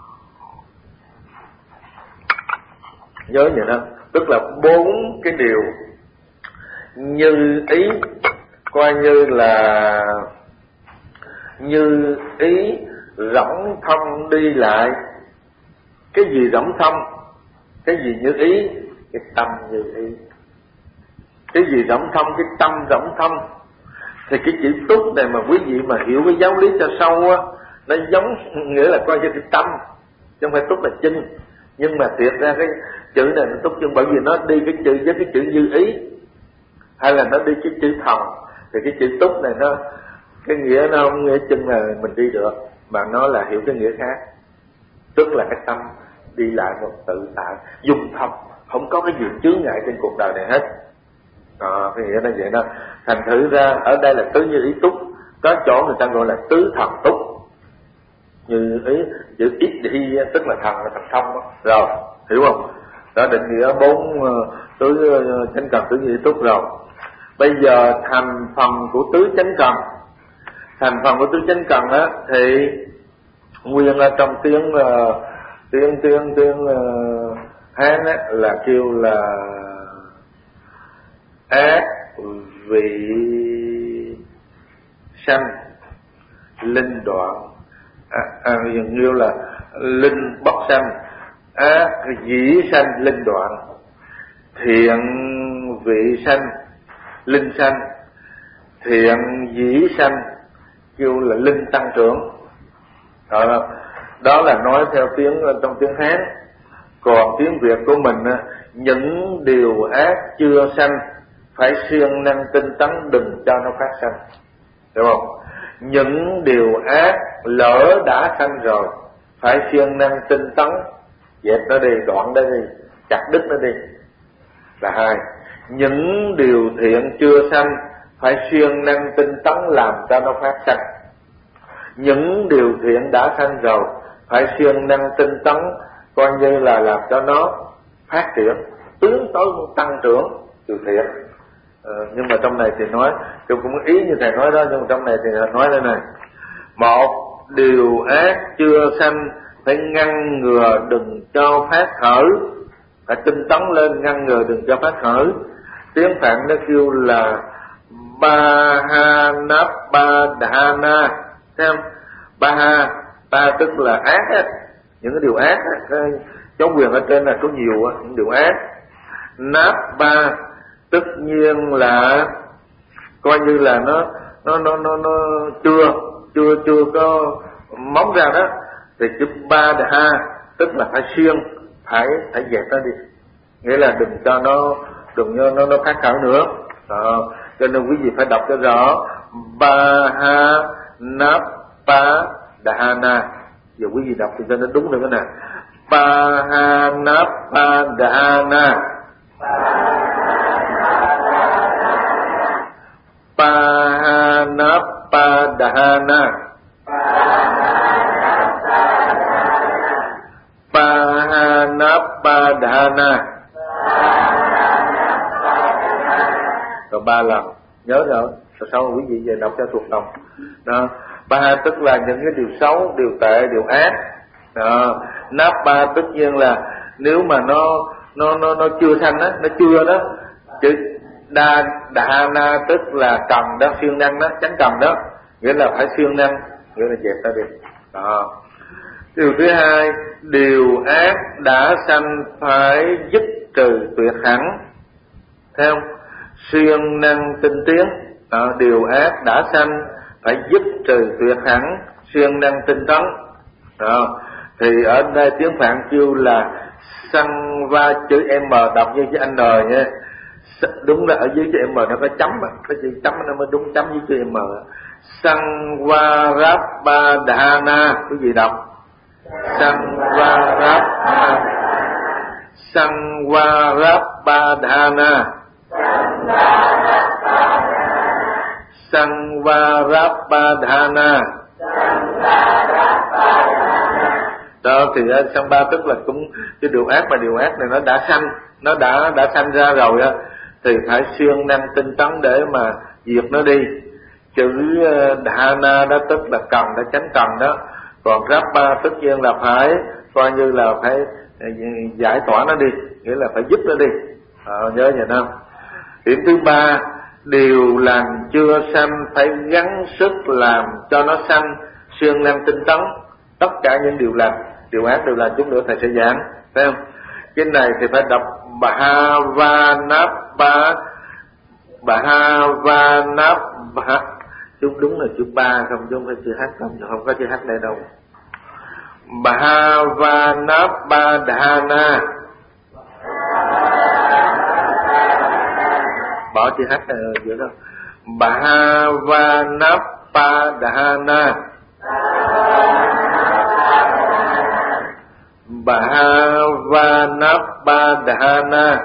[SPEAKER 1] Nhớ vậy đó, tức là bốn cái điều như ý, coi như là như ý rỗng thông đi lại. Cái gì rỗng thông? Cái gì như ý? Cái tâm như ý. Cái gì rỗng thông? Cái tâm rỗng thông. Thì cái chữ túc này mà quý vị mà hiểu cái giáo lý cho sâu á, nó giống nghĩa là coi như cái tâm, chứ không phải túc là chân. Nhưng mà thiệt ra cái chữ này nó túc chân, bởi vì nó đi cái chữ với cái chữ như ý, hay là nó đi cái chữ thần. Thì cái chữ túc này nó cái nghĩa nó không nghĩa chân là mình đi được, mà nó là hiểu cái nghĩa khác, tức là cái tâm đi lại một tự tại dung thông, không có cái gì chướng ngại trên cuộc đời này hết. Đó, cái nghĩa là vậy đó. Thành thử ra ở đây là tứ như ý túc, có chỗ người ta gọi là tứ thần túc. Như ý chữ ít đi tức là thần là thần thông đó. Rồi hiểu không? Đó định nghĩa bốn tứ chánh cần tứ như ý túc rồi. Bây giờ thành phần của tứ chánh cần. Thành phần của tứ chánh cần á thì nguyên ở trong tiếng uh, tiếng tiếng tiếng uh, Hán á là kêu là ác vị sanh linh đoạn, à, à, như là linh bất sanh, ác dĩ sanh linh đoạn, thiện vị sanh linh sanh, thiện dĩ sanh kêu là linh tăng trưởng. Đó, đó là nói theo tiếng trong tiếng Hán. Còn tiếng Việt của mình á, những điều ác chưa sanh phải siêng năng tinh tấn đừng cho nó phát sanh, đúng không? Những điều ác lỡ đã sanh rồi phải siêng năng tinh tấn dẹp nó đi, đoạn nó đi, chặt đứt nó đi, là hai. Những điều thiện chưa sanh phải siêng năng tinh tấn làm cho nó phát sanh. Những điều thiện đã sanh rồi phải siêng năng tinh tấn coi như là làm cho nó phát triển, tiến tới tăng trưởng từ thiện. Ờ, nhưng mà trong này thì nói, tôi cũng ý như thầy nói đó, nhưng mà trong này thì nói đây này: một điều ác chưa sanh phải ngăn ngừa đừng cho phát khởi, phải tinh tấn lên ngăn ngừa đừng cho phát khởi. Tiếng Phạn nó kêu là ba ha náp ba đà na, thấy không? Ba ha, ba tức là ác á, những cái điều ác á, cái chống quyền ở trên là có nhiều á, những điều ác. Náp ba tất nhiên là coi như là nó nó nó nó, nó chưa chưa chưa có móng ra đó, thì chữ ba đà ha tức là phải siêng, phải phải dẹp nó đi, nghĩa là đừng cho nó đừng cho nó nó phát khởi nữa. Đó, cho nên quý vị phải đọc cho rõ: ba ha náp ba Dahana. Giờ quý vị đọc thì cho nó đúng được cái nè. Pahanapadhana. Pahanapadhana. Pahanapadhana. Rồi ba lần. Nhớ rồi. Rồi sau quý vị về đọc cho thuộc lòng. Đó. Ba tức là những cái điều xấu, điều tệ, điều ác. Đó. Napa tất nhiên là nếu mà nó nó nó nó chưa sanh á, nó chưa đó. Chữ đa Dahana tức là cầm đó, siêng năng đó, chánh cầm đó, nghĩa là phải siêng năng, nghĩa là dẹp ra đi. Đó. Điều thứ hai, điều ác đã sanh phải dứt trừ tuyệt hẳn. Thấy không? Siêng năng tinh tiến. Đó. Điều ác đã sanh phải dứt trừ tuyệt hẳn, siêng năng tinh tấn. Đó. Thì ở đây tiếng Phạn kêu là sanh va, chữ M đọc như chữ N nha. Đúng là ở dưới chữ M nó có chấm, cái chữ chấm nó mới đúng, chấm với chữ M. Sanvarabhadhana, quý vị đọc. Sanvarabhadhana. Sanvarabhadhana. Sanvarabhadhana. Đó thì sang ba tức là cũng cái điều ác mà điều ác này nó đã sanh, nó đã đã sanh ra rồi á, thì phải siêng năng tinh tấn để mà diệt nó đi. Chữ Dhana đó tức là cần, đã chánh cần đó. Còn Rabba tất nhiên là phải coi như là phải giải tỏa nó đi, nghĩa là phải giúp nó đi. À, nhớ vậy không? Điểm thứ ba, điều lành chưa sanh phải gắng sức làm cho nó sanh, siêng năng tinh tấn. Tất cả những điều lành, điều ác đều là chút nữa thầy sẽ giảng, thấy không? Cái này thì phải đọc Bhavanabha, Bhavanabha. Chúng đúng là chữ ba không, chứ không phải chữ H không, không có chữ H đây đâu. Bhavanabhadhana. Bỏ chữ H này giữa đó. Bhavanabhadhana. Bhavanabhadhana.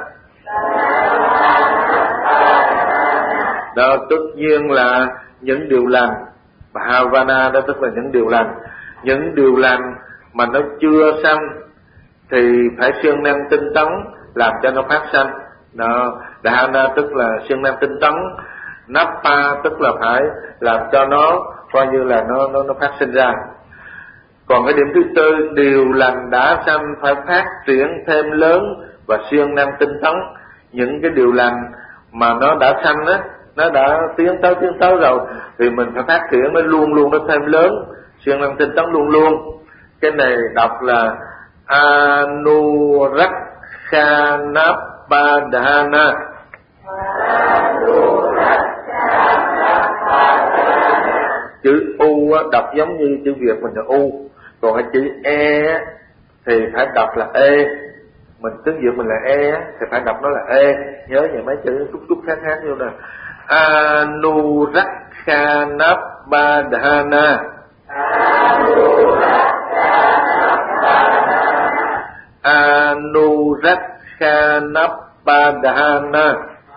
[SPEAKER 1] Đó tất nhiên là những điều lành. Bhavana đó tức là những điều lành. Những điều lành mà nó chưa sanh thì phải siêng năng tinh tấn làm cho nó phát sanh. Đó, Dhana tức là siêng năng tinh tấn. Napa tức là phải làm cho nó coi như là nó nó nó phát sinh ra. Còn cái điểm thứ tư, điều lành đã sanh phải phát triển thêm lớn và siêng năng tinh tấn. Những cái điều lành mà nó đã sanh á, nó đã tiến tới tiến tới rồi thì mình phải phát triển nó luôn luôn, nó thêm lớn, siêng năng tinh tấn luôn luôn. Cái này đọc là Anurakhanabhadhana. Chữ U đọc giống như chữ Việt mình là U, còn cái chữ E thì phải đọc là E. Mình tiếng Việt mình là E thì phải đọc nó là E. Nhớ vậy mấy chữ chút chút khác khác như nè. Anurakhanabhadhana. Anurakhanabhadhana.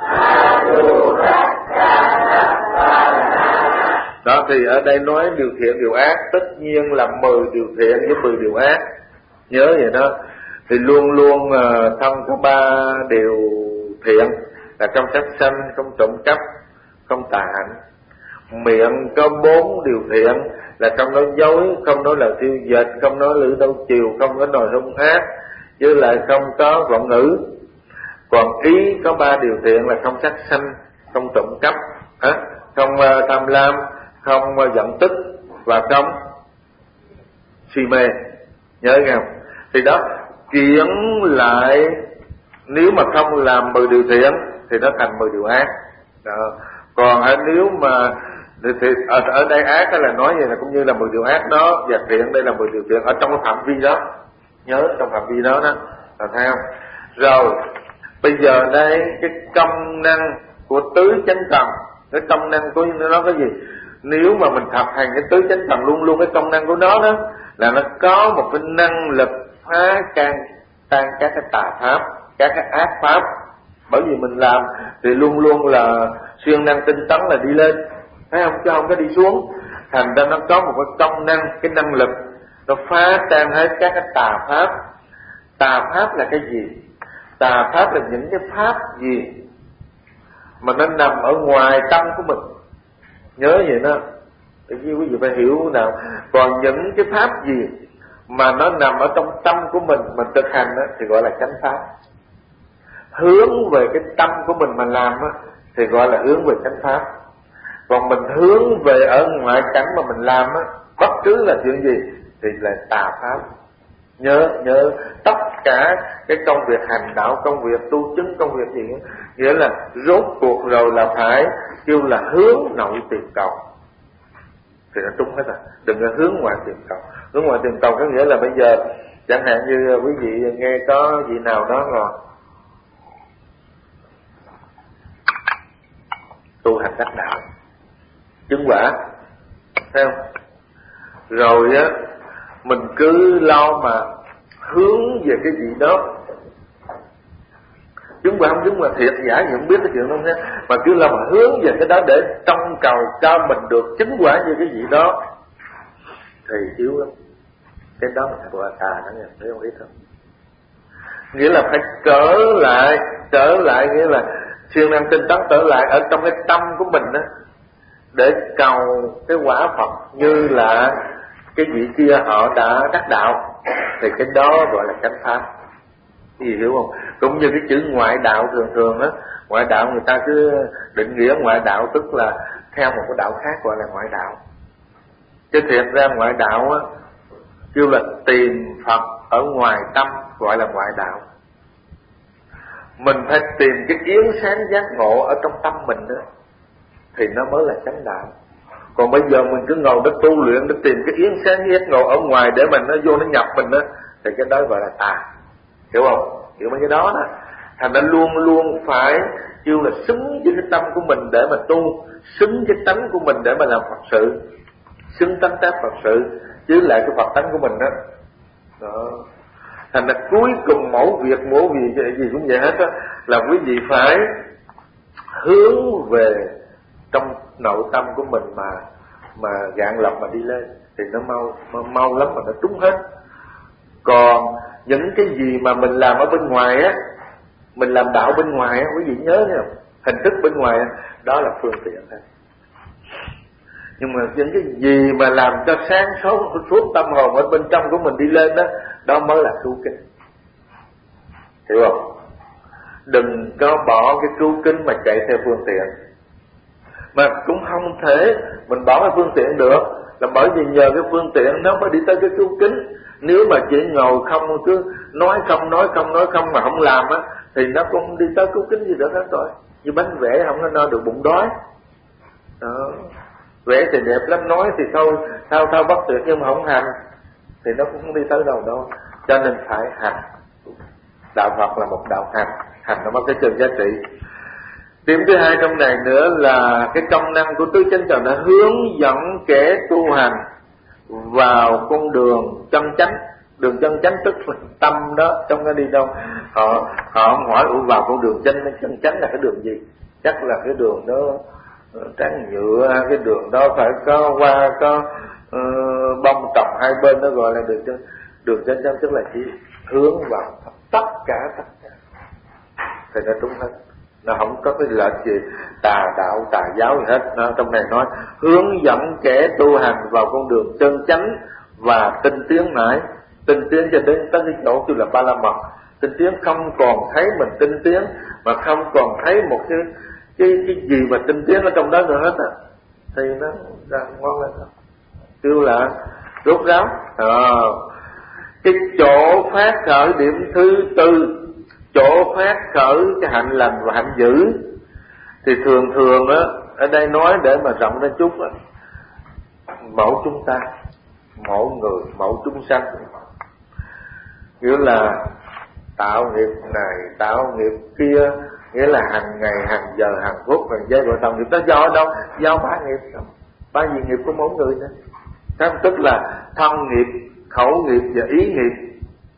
[SPEAKER 1] Đó thì ở đây nói điều thiện điều ác, tất nhiên là mười điều thiện với mười điều ác. Nhớ vậy đó. Thì luôn luôn uh, thông có ba điều thiện là trong sát sanh, không trộm cắp, không tà hạnh. Miệng có bốn điều thiện là không nói dối, không nói lời tiêu dệt, không nói lưỡi đâu chiều, không có nói hung ác, với lại không có vọng ngữ. Còn ý có ba điều thiện là không sát sanh, không trộm cắp, à, không uh, tham lam, không uh, giận tức và không si mê. Nhớ nghe không? Thì đó, chuyển lại nếu mà không làm mười điều thiện thì nó thành mười điều ác. Đó. Còn nếu mà thì, thì ở, ở đây ác là nói vậy là cũng như là mười điều ác đó, và thiện đây là mười điều thiện ở trong cái phạm vi đó. Nhớ trong phạm vi đó đó là theo. Rồi bây giờ đây cái công năng của tứ chánh cần, cái công năng của nó cái gì? Nếu mà mình thực hành cái tứ chánh thần, luôn luôn cái công năng của nó đó là nó có một cái năng lực phá can tan các cái tà pháp, các cái ác pháp. Bởi vì mình làm thì luôn luôn là siêng năng tinh tấn là đi lên, thấy không, chứ không có đi xuống. Thành ra nó có một cái công năng, cái năng lực nó phá tan hết các cái tà pháp. Tà pháp là cái gì? Tà pháp là những cái pháp gì mà nó nằm ở ngoài tâm của mình. Nhớ vậy đó, để quý vị phải hiểu nào. Còn những cái pháp gì mà nó nằm ở trong tâm của mình, mình thực hành đó, thì gọi là chánh pháp. Hướng về cái tâm của mình mà làm đó, thì gọi là hướng về chánh pháp. Còn mình hướng về ở ngoại cảnh mà mình làm đó, bất cứ là chuyện gì thì là tà pháp. Nhớ nhớ tất cả cái công việc hành đạo, công việc tu chứng, công việc gì đó, nghĩa là rốt cuộc rồi là phải kêu là hướng nội tìm cầu thì nó trúng hết rồi. Đừng có hướng ngoại tìm cầu. Hướng ngoại tìm cầu có nghĩa là bây giờ chẳng hạn như quý vị nghe có vị nào đó rồi tu hành đắc đạo, chứng quả, thấy không? Rồi á mình cứ lo mà hướng về cái gì đó, chứng quả không chứng quả thiệt giả gì không biết cái chuyện đâu nhé, mà cứ lo mà hướng về cái đó để trông cầu cho mình được chứng quả như cái gì đó thì yếu lắm. Cái đó là gọi là tà đó nha, thấy không, biết không? Nghĩa là phải trở lại, trở lại nghĩa là siêng năng tinh tấn trở lại ở trong cái tâm của mình đó, để cầu cái quả Phật như là cái vị kia họ đã đắc đạo, thì cái đó gọi là chánh pháp. Cái gì hiểu không? Cũng như cái chữ ngoại đạo thường thường đó, ngoại đạo người ta cứ định nghĩa ngoại đạo tức là theo một cái đạo khác gọi là ngoại đạo. Chứ thiệt ra ngoại đạo á kêu là tìm Phật ở ngoài tâm gọi là ngoại đạo. Mình phải tìm cái yến sáng giác ngộ ở trong tâm mình đó thì nó mới là chánh đạo. Còn bây giờ mình cứ ngồi để tu luyện để tìm cái yến sáng giác ngộ ở ngoài để mình nó vô nó nhập mình đó, thì cái đó gọi là tà. Hiểu không? Hiểu mấy cái đó đó. Thành ra luôn luôn phải kêu là xứng với cái tâm của mình để mà tu, xứng với tánh của mình để mà làm Phật sự, xứng tánh tác Phật sự, chứ lại cái Phật tánh của mình đó. Đó. Thành ra cuối cùng mỗi việc mỗi việc gì cũng vậy hết đó, là quý vị phải hướng về trong nội tâm của mình mà mà gạn lập mà đi lên thì nó mau mau, mau lắm mà nó trúng hết. Còn những cái gì mà mình làm ở bên ngoài á, mình làm đạo bên ngoài á, quý vị nhớ nha, hình thức bên ngoài á, đó là phương tiện thôi. Nhưng mà những cái gì mà làm cho sáng suốt suốt tâm hồn ở bên trong của mình đi lên đó, đó mới là cứu kính. Hiểu không? Đừng có bỏ cái cứu kính mà chạy theo phương tiện. Mà cũng không thể mình bỏ cái phương tiện được, là bởi vì nhờ cái phương tiện nó mới đi tới cái cứu kính. Nếu mà chỉ ngồi không, cứ nói không, nói không, nói không mà không làm á, thì nó cũng không đi tới cứu kính gì được hết rồi. Như bánh vẽ không có no được bụng đói. Đó. Vẽ thì đẹp lắm, nói thì thôi thao thao bất tuyệt, nhưng mà không hành thì nó cũng không đi tới đâu đâu. Cho nên phải hành. Đạo Phật là một đạo hành, hành nó mới cái chân giá trị. Điểm thứ hai trong này nữa là cái công năng của tứ chánh thần, nó hướng dẫn kẻ tu hành vào con đường chân chánh. Đường chân chánh tức là tâm đó, trong cái đi đâu họ họ không hỏi ủa vào con đường chân chân chánh là cái đường gì, chắc là cái đường đó trắng nhựa, cái đường đó phải có hoa có uh, bông trồng hai bên, nó gọi là đường chân. Đường chân chánh tức là chỉ hướng vào tất cả tất cả thì nó trúng hết. Nó không có cái lệch gì tà đạo tà giáo gì hết. Nó trong này nói hướng dẫn kẻ tu hành vào con đường chân chánh và tinh tiến mãi, tinh tiến cho đến tới cái chỗ kêu là ba la mật. Tinh tiến không còn thấy mình tinh tiến, mà không còn thấy một cái cái cái gì mà tinh tiến ở trong đó nữa hết á, thì nó ra ngon lên đó. Kêu là rốt ráo. À, cái chỗ phát khởi điểm thứ tư, chỗ phát khởi cái hạnh lành và hạnh dữ, thì thường thường á, ở đây nói để mà rộng ra chút á, mẫu chúng ta, mẫu người, mẫu chúng sanh, nghĩa là tạo nghiệp này, tạo nghiệp kia, nghĩa là hàng ngày, hàng giờ, hàng phút, hàng giây, gọi tạo nghiệp đó do đâu? Do bá nghiệp.
[SPEAKER 2] ba vị nghiệp của mỗi người nữa. Thế tức là thân nghiệp, khẩu nghiệp và ý nghiệp.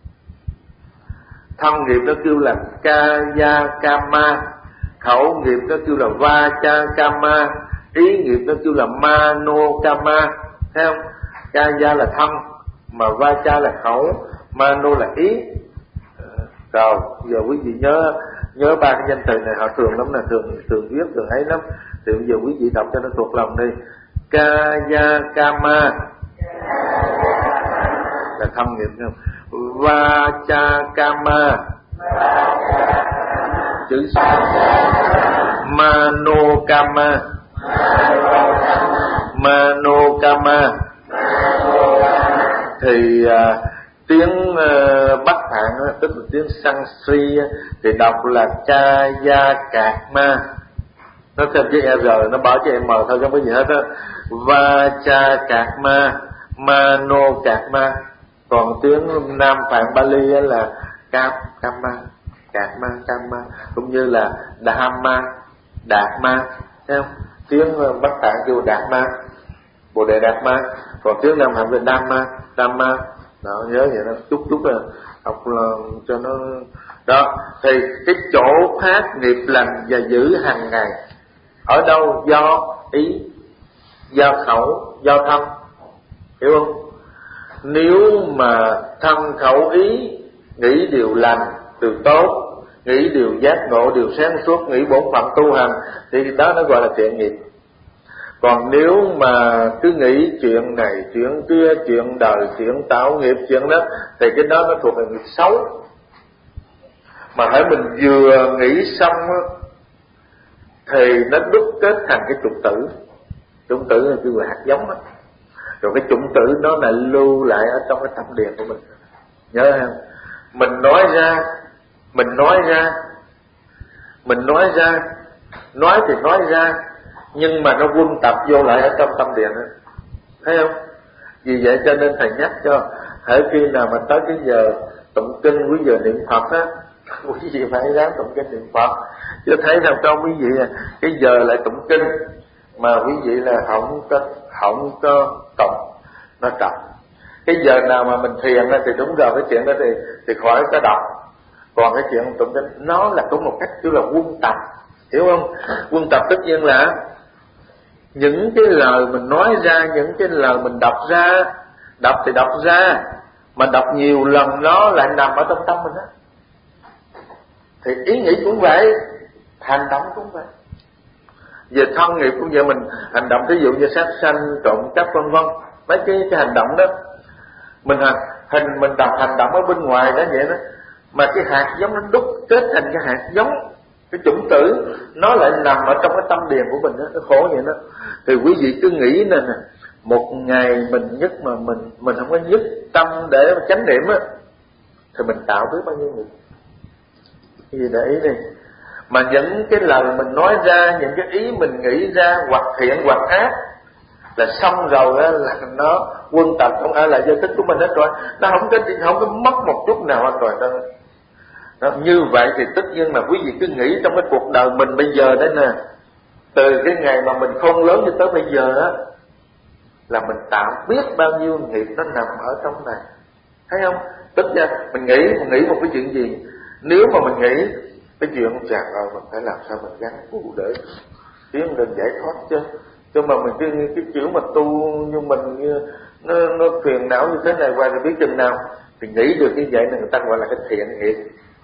[SPEAKER 2] Thân nghiệp nó kêu là kaya kama, khẩu nghiệp nó kêu là vacha kama, ý nghiệp nó kêu là mano kama. Thấy không? Kaya là thân, mà vacha là khẩu, mano là ý. Rồi giờ quý vị nhớ nhớ ba cái danh từ này, họ thường lắm là thường thường viết thường ấy lắm. Thì bây giờ quý vị đọc cho nó thuộc lòng đi. Kaya kama là thân nghiệp không? Vacha kama chữ mano kama, mano kama thì uh, tiếng uh, Bắc Tạng tức là tiếng Sanskrit thì đọc là kaya kama. Nó thêm chữ R, nó bảo cho em mờ thôi, không có gì hết á. Vacha kama, mano kama. Còn tiếng Nam Phạn Bali là Kam, Kama, Kama, Kama, cũng như là Dhamma, Đạt Ma, thấy không? Tiếng Bắc Tạng kêu Đạt Ma, Bồ Đề Đạt Ma. Còn tiếng Nam Phạn là Dhamma, Dhamma. Đó, nhớ vậy đó, chút chút là học là cho nó. Đó, thì cái chỗ phát nghiệp lành và giữ hàng ngày ở đâu? Do ý, do khẩu, do thân, hiểu không? Nếu mà thân khẩu ý nghĩ điều lành, điều tốt, nghĩ điều giác ngộ, điều sáng suốt, nghĩ bổn phận tu hành, thì đó nó gọi là thiện nghiệp. Còn nếu mà cứ nghĩ chuyện này, chuyện kia, chuyện đời, chuyện tạo nghiệp, chuyện đó, thì cái đó nó thuộc về nghiệp xấu. Mà hãy mình vừa nghĩ xong đó, thì nó đúc kết thành cái trục tử. Trục tử là kêu là hạt giống đó. Rồi cái chủng tử nó lại lưu lại ở trong cái tâm điền của mình. Nhớ không? Mình nói ra, mình nói ra, mình nói ra, nói thì nói ra, nhưng mà nó quân tập vô lại ở trong tâm điền đó. Thấy không? Vì vậy cho nên thầy nhắc cho, hễ khi nào mà tới cái giờ tụng kinh, quý giờ niệm Phật á, quý vị phải dám tụng kinh niệm Phật. Chứ thấy sao trong quý vị cái giờ lại tụng kinh mà quý vị là không có không có cộng nó trật. Cái giờ nào mà mình thiền thì đúng rồi, cái chuyện đó thì thì khỏi có đọc. Còn cái chuyện tụng kinh nó là cũng một cách kiểu là quân tập, hiểu không? Quân tập tất nhiên là những cái lời mình nói ra, những cái lời mình đọc ra, đọc thì đọc ra, mà đọc nhiều lần nó lại nằm ở trong tâm mình đó. Thì ý nghĩ cũng vậy, hành động cũng vậy. Về thân nghiệp cũng vậy, mình hành động ví dụ như sát sanh, trộm cắp vân vân, mấy cái cái hành động đó mình hành hình mình đọc hành động ở bên ngoài đó vậy đó, mà cái hạt giống nó đúc kết thành cái hạt giống, cái chủng tử nó lại nằm ở trong cái tâm điền của mình đó, nó khổ vậy đó. Thì quý vị cứ nghĩ nè, một ngày mình nhất mà mình mình không có nhất tâm để mà chánh niệm á, thì mình tạo biết bao nhiêu người. Cái gì để ý đi. Mà những cái lời mình nói ra, những cái ý mình nghĩ ra, hoặc thiện hoặc ác, là xong rồi á, là nó quân tập không ai là giới thức của mình hết rồi. Nó không có không có mất một chút nào hết rồi đó. Đó, như vậy thì tất nhiên là quý vị cứ nghĩ trong cái cuộc đời mình bây giờ đấy nè, từ cái ngày mà mình khôn lớn cho tới bây giờ á, là mình tạo biết bao nhiêu nghiệp nó nằm ở trong này. Thấy không? Tức ra mình nghĩ mình nghĩ một cái chuyện gì, nếu mà mình nghĩ cái chuyện chàng ơi mình phải làm sao mình gắn cụ để tiến lên giải thoát chứ. Chứ mà mình cái, cái kiểu mà tu như mình nó, nó phiền não như thế này qua rồi biết chừng nào thì nghĩ được như vậy là người ta gọi là cái thiện nghiệp.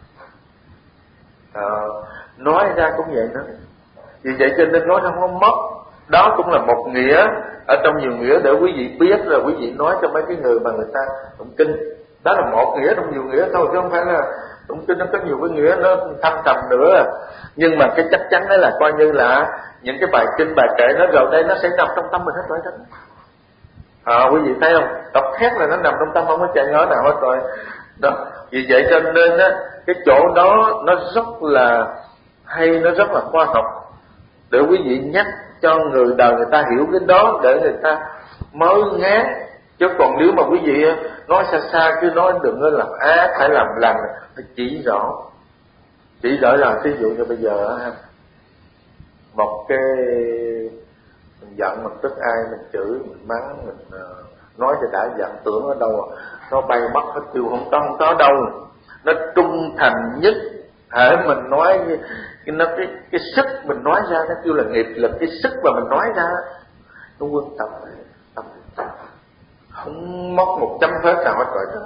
[SPEAKER 2] À, nói ra cũng vậy đó. Vì vậy cho nên nói không có mất. Đó cũng là một nghĩa ở trong nhiều nghĩa để quý vị biết, là quý vị nói cho mấy cái người mà người ta tụng kinh. Đó là một nghĩa trong nhiều nghĩa thôi, chứ không phải là tụng kinh nó có nhiều cái nghĩa nó thâm trầm nữa. Nhưng mà cái chắc chắn đó là coi như là những cái bài kinh bài kệ nó rồi đây nó sẽ nằm trong tâm mình hết rồi đó. À, quý vị thấy không? Đọc khác là nó nằm trong tâm, không có chạy ngó nào hết rồi. Đó. Vì vậy cho nên á, cái chỗ đó nó rất là hay, nó rất là khoa học để quý vị nhắc cho người đời người ta hiểu cái đó để người ta mới ngán. Chứ còn nếu mà quý vị nói xa xa cứ nói đừng có làm ác, phải làm lành, phải chỉ rõ. Chỉ rõ là ví dụ như bây giờ một cái giận, mình tức ai, mình chửi, mình mắng, mình uh, nói cho đã giận, tưởng ở đâu nó bay mất hết tiêu, không có, không có đâu. Nó trung thành nhất, hễ mình nói cái, nó, cái, cái sức mình nói ra, nó kêu là nghiệp lực, cái sức mà mình nói ra nó quân tập, tập, tập không mất một chấm phép nào hết rồi đó.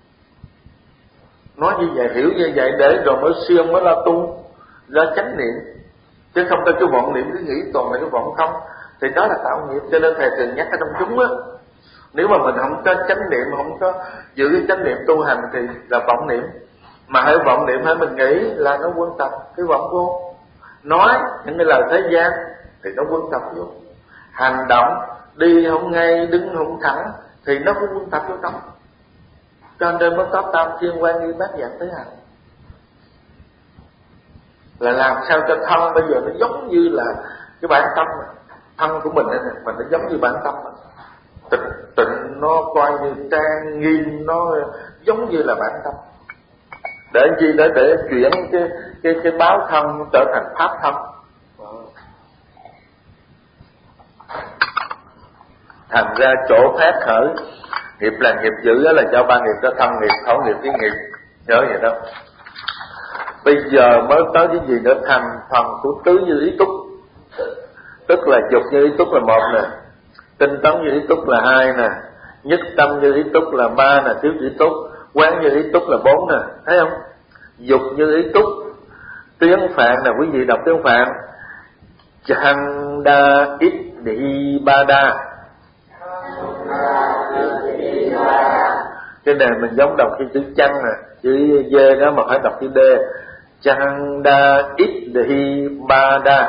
[SPEAKER 2] Nói như vậy, hiểu như vậy để rồi mới siêng mới là tu ra chánh niệm, chứ không phải cái vọng niệm cứ nghĩ toàn là cái vọng không, thì đó là tạo nghiệp. Cho nên thầy thường nhắc ở trong chúng á, nếu mà mình không có chánh niệm, không có giữ cái chánh niệm tu hành thì là vọng niệm. Mà hãy vọng niệm hãy mình nghĩ là nó quân tập cái vọng vô, nói những cái lời thế gian thì nó quân tập vô, hành động đi không ngay, đứng không thẳng thì nó cũng quân tập vô trong. Cho nên mới có tam thiên quan nghi bát dạng tới hành, là làm sao cho thân bây giờ nó giống như là cái bản tâm này. Thân của mình này, mình nó giống như bản tâm này. Tịnh, tịnh nó coi như trang nghiêm, nó giống như là bản tâm. Để chi? Để để chuyển cái cái cái báo thân trở thành pháp thân. Thành ra chỗ phát khởi nghiệp là nghiệp dữ, đó là do ba nghiệp đó, thân nghiệp, khẩu nghiệp, cái nghiệp, nhớ vậy đó. Bây giờ mới tới cái gì nữa? Thành phần của tứ như ý túc, tức là dục như ý túc là một nè, tinh tấn như ý túc là hai nè, nhất tâm như ý túc là ba nè, thiếu ý túc, quán như ý túc là bốn nè, thấy không? Dục như ý túc, tiếng Phạn nè, quý vị đọc tiếng Phạn, Chanda ít đi ba đa. Cái này mình giống đọc cái chữ chăn nè, chữ dê đó mà phải đọc chữ D. Chanda ít đi ba đa.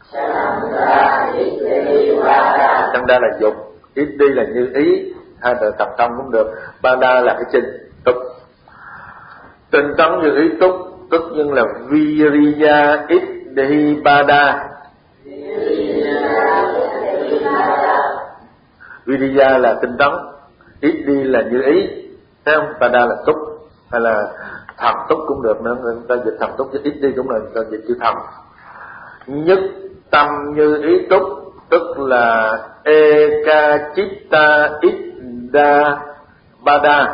[SPEAKER 2] Chanda là dục, ít đi là như ý, hai từ tập tâm cũng được. Ba đa là cái trình túc. Tinh tấn như ý túc, tức nhưng là Viriya ít đi ba đa. Viriya là tinh tấn, ít đi là như ý, thấy không? Ba đa là túc, hay là thần túc cũng được nữa, người ta dịch thần túc, chứ ít đi cũng là người ta dịch chữ thần. Nhất tâm như ý túc, tức là Eka Chitta Ida Bada.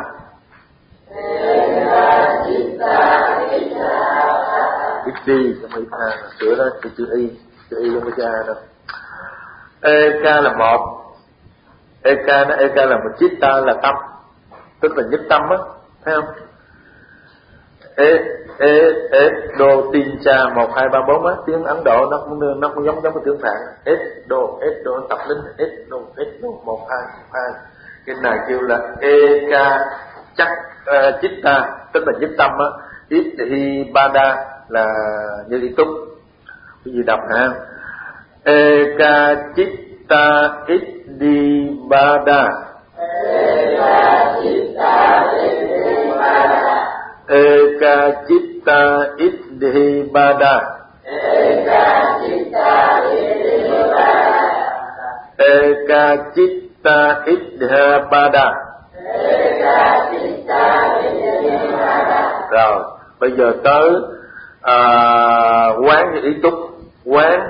[SPEAKER 2] Ít đi, không ít ha, sửa đó, chữ chữ y, chữ y không có chữ a đâu. Eka là một, Eka nó Eka là một, Chitta là tâm, tức là nhất tâm á, thấy không? Ê, ê, ê, đô, tin cha, một, hai, ba, bốn á, tiếng Ấn Độ nó cũng, nó cũng giống giống với tiếng Phạn. Ê, đô, ê, đô, tập linh, ê, đô, ê, đô, một, hai, một, hai. Cái này kêu là Eka chắc, uh, Chitta, tức là nhất tâm á, ít hi ba đa là như ý túc. Cái gì đọc hả? Eka Chitta ít đi ba đa. Eka Chitta ít đi ba đa. Eka Chitta ít đi ba đa. Eka Chitta ít đi ba đa. Eka Chitta ít đi ba đa. Eka Chitta ít đi ba đa. Rồi, bây giờ tới à, quán ý túc, quán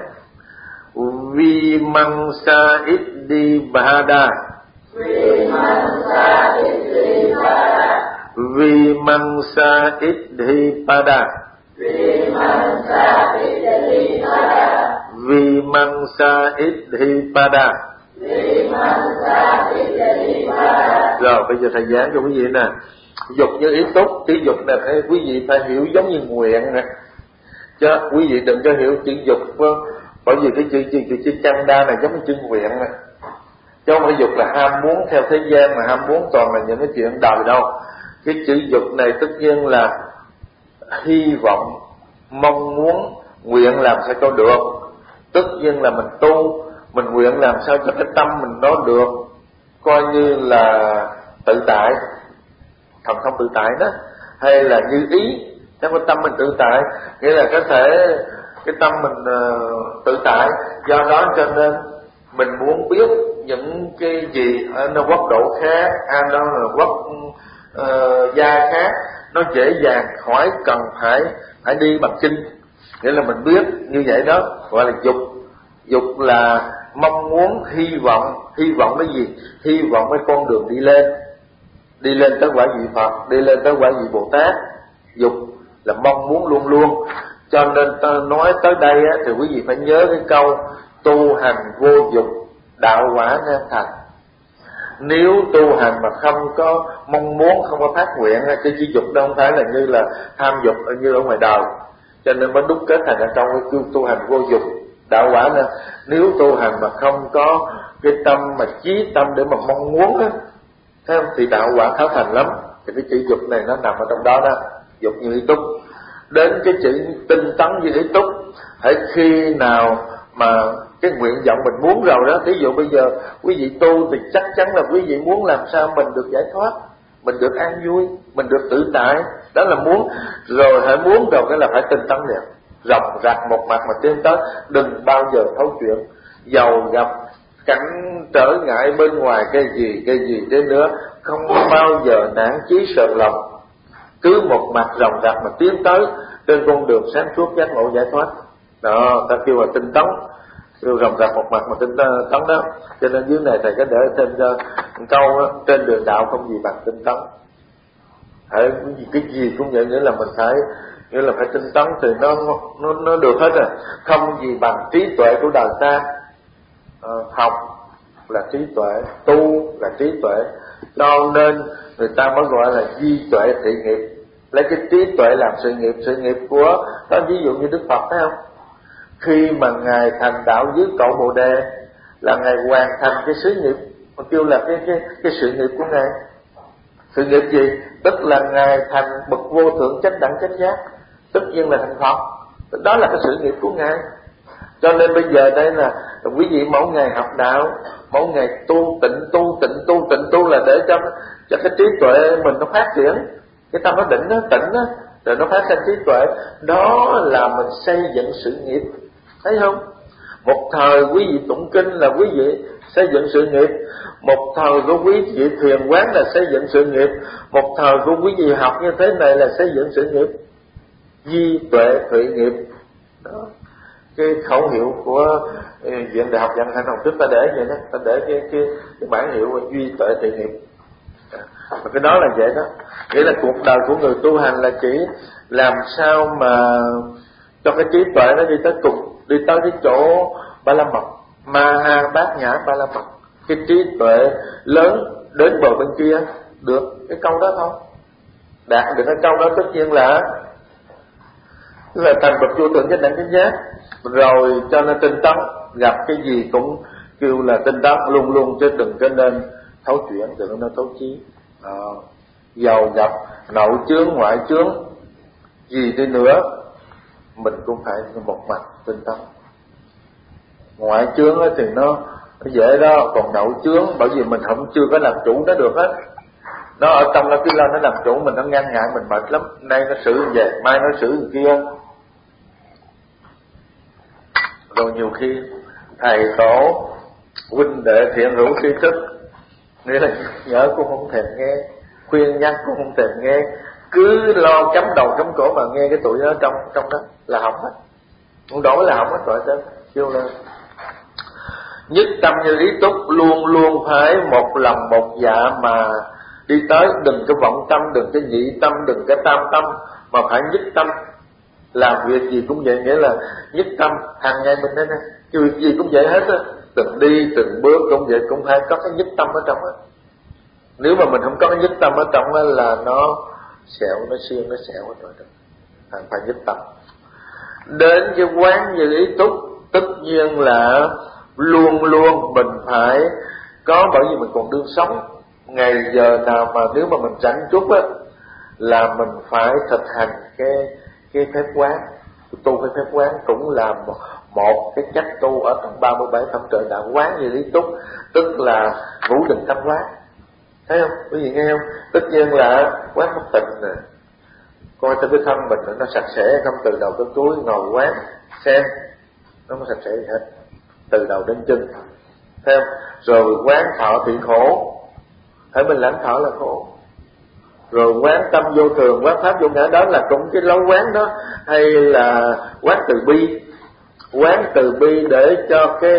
[SPEAKER 2] Vimamsa ít đi ba đa. Vimamsa ít đi ba đa. Vimamsa ít đi ba đa. Vimamsa ít đi ba đa. Vimamsa ít đi ba đa. Vimamsa ít đi ba đa. Rồi bây giờ thầy giảng cho quý vị nè. Dục như ý túc, chữ dục này phải, quý vị phải hiểu giống như nguyện nè, chứ quý vị đừng có hiểu chữ dục, bởi vì cái chữ chữ chữ, chữ Chanda này giống như chữ nguyện nè, chứ không phải dục là ham muốn theo thế gian, mà ham muốn toàn là những cái chuyện đời đâu. Cái chữ dục này tất nhiên là hy vọng, mong muốn, nguyện làm sao cho được. Tất nhiên là mình tu, mình nguyện làm sao cho cái tâm mình nó được coi như là tự tại, thần thông tự tại đó, hay là như ý, trong cái tâm mình tự tại, nghĩa là có thể cái tâm mình uh, tự tại, do đó cho nên mình muốn biết những cái gì ở nó quốc độ khác, hay nó là quốc uh, gia khác, nó dễ dàng, khỏi cần phải phải đi bằng kinh, nghĩa là mình biết như vậy đó, gọi là dục. Dục là mong muốn, hy vọng. Hy vọng cái gì? Hy vọng cái con đường đi lên, đi lên tới quả vị Phật, đi lên tới quả vị Bồ Tát. Dục là mong muốn luôn luôn. Cho nên ta nói tới đây á, thì quý vị phải nhớ cái câu tu hành vô dục, đạo quả nên thành. Nếu tu hành mà không có mong muốn, không có phát nguyện, cái chi dục đó không phải là như là tham dục như ở ngoài đời. Cho nên mới đúc kết thành ở trong cái tu, tu hành vô dục, đạo quả nên. Nếu tu hành mà không có cái tâm mà chí tâm để mà mong muốn á, thấy không? Thì đạo quả khó thành lắm. Thì cái chữ dục này nó nằm ở trong đó đó. Dục như ý túc. Đến cái chữ tinh tấn như ý túc, hãy khi nào mà cái nguyện vọng mình muốn rồi đó. Ví dụ bây giờ quý vị tu thì chắc chắn là quý vị muốn làm sao mình được giải thoát, mình được an vui, mình được tự tại. Đó là muốn. Rồi hãy muốn rồi cái là phải tinh tấn liền, rộng rạc một mặt mà tiến tới. Đừng bao giờ thấu chuyện. Dầu gặp cảnh trở ngại bên ngoài cái gì cái gì thế nữa, không bao giờ nản chí sờn lòng. Cứ một mặt rộng rạc mà tiến tới trên con đường sáng suốt giác ngộ giải thoát. Đó, ta kêu là tinh tấn, kêu rộng rạc một mặt mà tinh tấn đó. Cho nên dưới này thầy có để thêm cho câu đó, trên đường đạo không gì bằng tinh tấn. Hãy cái gì cũng vậy, nghĩa là mình phải, nghĩa là phải tinh tấn thì nó nó nó được hết rồi. Không gì bằng trí tuệ của đời ta. À, học là trí tuệ, tu là trí tuệ, cho nên người ta mới gọi là duy tuệ thị nghiệp. Lấy cái trí tuệ làm sự nghiệp, sự nghiệp của đó. Ví dụ như Đức Phật thấy không, khi mà ngài thành đạo dưới cội Bồ Đề là ngài hoàn thành cái sứ nghiệp mà kêu là cái cái cái sự nghiệp của ngài. Sự nghiệp gì? Tức là ngài thành bậc vô thượng chánh đẳng chánh giác, tất nhiên là thành Phật. Đó là cái sự nghiệp của ngài. Cho nên bây giờ đây là quý vị mỗi ngày học đạo, mỗi ngày tu tịnh, tu tịnh, tu tịnh, tu là để cho cho cái trí tuệ mình nó phát triển, cái tâm nó định nó tịnh đó, rồi nó phát sinh trí tuệ. Đó là mình xây dựng sự nghiệp, thấy không? Một thời quý vị tụng kinh là quý vị xây dựng sự nghiệp, một thời của quý vị thiền quán là xây dựng sự nghiệp, một thời của quý vị học như thế này là xây dựng sự nghiệp. Di tuệ thụy nghiệp đó. Cái khẩu hiệu của Viện Đại học Văn Hành Hồng Đức ta để vậy đó, ta để cái cái, cái bản hiệu duy tuệ thị nghiệp. Và cái đó là vậy đó. Nghĩa là cuộc đời của người tu hành là chỉ làm sao mà cho cái trí tuệ nó đi tới cùng, đi tới cái chỗ Ba La Mật, Ma Ha Bát Nhã Ba La Mật. Cái trí tuệ lớn đến bờ bên kia được cái câu đó thôi. Đạt được cái câu đó tất nhiên là là thành bậc vô thượng chánh đẳng chánh giác. Rồi cho nên tinh tấn, gặp cái gì cũng kêu là tinh tấn luôn luôn, chứ đừng có nên thấu chuyển, đừng có nên thấu chí. À, giàu gặp nội chướng ngoại chướng gì đi nữa mình cũng phải một mặt tinh tấn. Ngoại chướng thì nó, nó dễ đó, còn nội chướng bởi vì mình không chưa có làm chủ nó được hết. Nó ở trong nó cứ lên nó làm chủ mình, nó ngăn ngại mình mệt lắm. Nay nó xử về, mai nó xử kia. Rồi nhiều khi thầy tổ huynh đệ thiện hữu tri thức, nghĩa là nhớ cũng không thèm nghe, khuyên nhắc cũng không thèm nghe, cứ lo cắm đầu cắm cổ mà nghe cái tụi nó trong trong đó là hỏng hết, muốn đổi là hỏng hết rồi đó. Kêu là nhất tâm như ý túc, luôn luôn phải một lòng một dạ mà đi tới. Đừng có vọng tâm, đừng có nhị tâm, đừng có tam tâm, mà phải nhất tâm. Làm việc gì cũng vậy, nghĩa là nhất tâm. Hàng ngày mình đây nè, cái việc gì cũng vậy hết á, từng đi từng bước cũng vậy, cũng phải có cái nhất tâm ở trong á. Nếu mà mình không có cái nhất tâm ở trong á là nó sẹo, nó xiên, nó sẹo hết rồi đó. Hàng phải nhất tâm. Đến cái quán như ý túc, tất nhiên là luôn luôn mình phải có, bởi vì mình còn đương sống. Ngày giờ nào mà nếu mà mình rảnh chút á là mình phải thực hành cái cái phép quán. Tu cái phép quán cũng là một, một cái cách tu ở trong ba mươi bảy phẩm trời đạo. Quán như lý túc tức là ngũ định tâm quán, thấy không quý vị nghe không? Tất nhiên là quán bất tịnh nè, coi cho cái thân mình nó sạch sẽ không, từ đầu tới cuối ngồi quán xem nó không sạch sẽ gì hết, từ đầu đến chân, thấy không? Rồi quán thọ thị khổ, thấy mình lãnh thọ là khổ. Rồi quán tâm vô thường, quán pháp vô ngã, đó là cũng cái lối quán đó. Hay là quán từ bi, quán từ bi để cho cái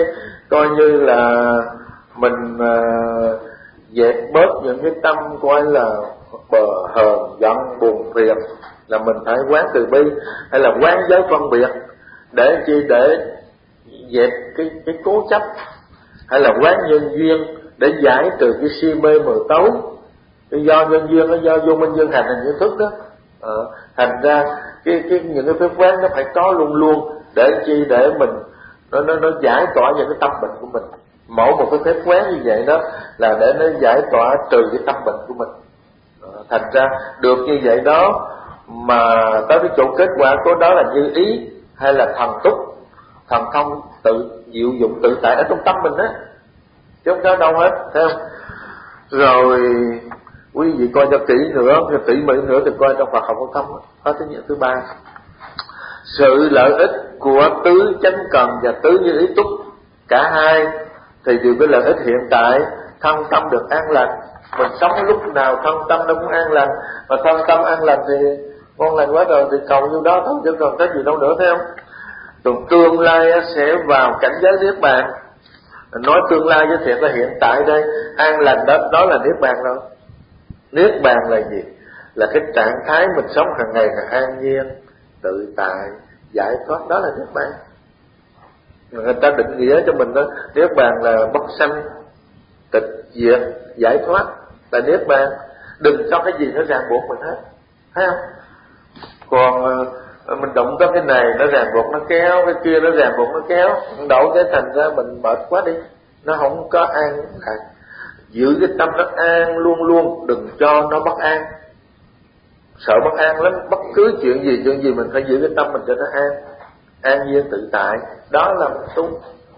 [SPEAKER 2] coi như là mình uh, dẹp bớt những cái tâm coi là bờ hờn giận buồn phiền, là mình phải quán từ bi hay là quán giới phân biệt, để chi để dẹp cái cái cố chấp, hay là quán nhân duyên để giải trừ cái si mê mờ tối. Cái do nhân duyên nó do vô minh duyên hành thành những thức đó. Ờ, thành ra cái cái những cái phép quán nó phải có luôn luôn, để chi để mình nó nó nó giải tỏa những cái tâm bệnh của mình. Mỗi một cái phép quán như vậy đó là để nó giải tỏa trừ cái tâm bệnh của mình. Ờ, thành ra được như vậy đó mà tới cái chỗ kết quả của đó là như ý hay là thần túc, thần thông tự diệu dụng tự tại ở trong tâm mình á, chứ không có đâu hết, thấy không? Rồi quý vị coi cho kỹ nữa, cho tỉ mỉ nữa thì coi trong Phật học Phổ Thông có thứ nhất thứ ba. Sự lợi ích của tứ chánh cần và tứ như ý túc, cả hai thì đều có lợi ích hiện tại, thân tâm được an lành. Mình sống lúc nào thân tâm nó cũng an lành, mà thân tâm an lành thì ngon lành quá rồi, thì cầu như đó thôi chứ còn cái gì đâu nữa, thấy không? Rồi tương lai sẽ vào cảnh giới niết bàn. Nói tương lai với thiệt là hiện tại đây, an lành đó, đó là niết bàn rồi. Niết bàn là gì? Là cái trạng thái mình sống hàng ngày là an nhiên, tự tại, giải thoát, đó là niết bàn. Người ta định nghĩa cho mình đó, niết bàn là bất sanh, tịch diệt, giải thoát là niết bàn. Đừng cho cái gì nó ràng buộc mình hết, thấy không? Còn mình động tới cái này nó ràng buộc nó kéo, cái kia nó ràng buộc nó kéo, đổ cái thành ra mình mệt quá đi, nó không có an lạc. Giữ cái tâm nó an luôn luôn, đừng cho nó bất an. Sợ bất an lắm, bất cứ chuyện gì chuyện gì mình phải giữ cái tâm mình cho nó an, an nhiên tự tại, đó là mình tu.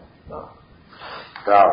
[SPEAKER 2] Rồi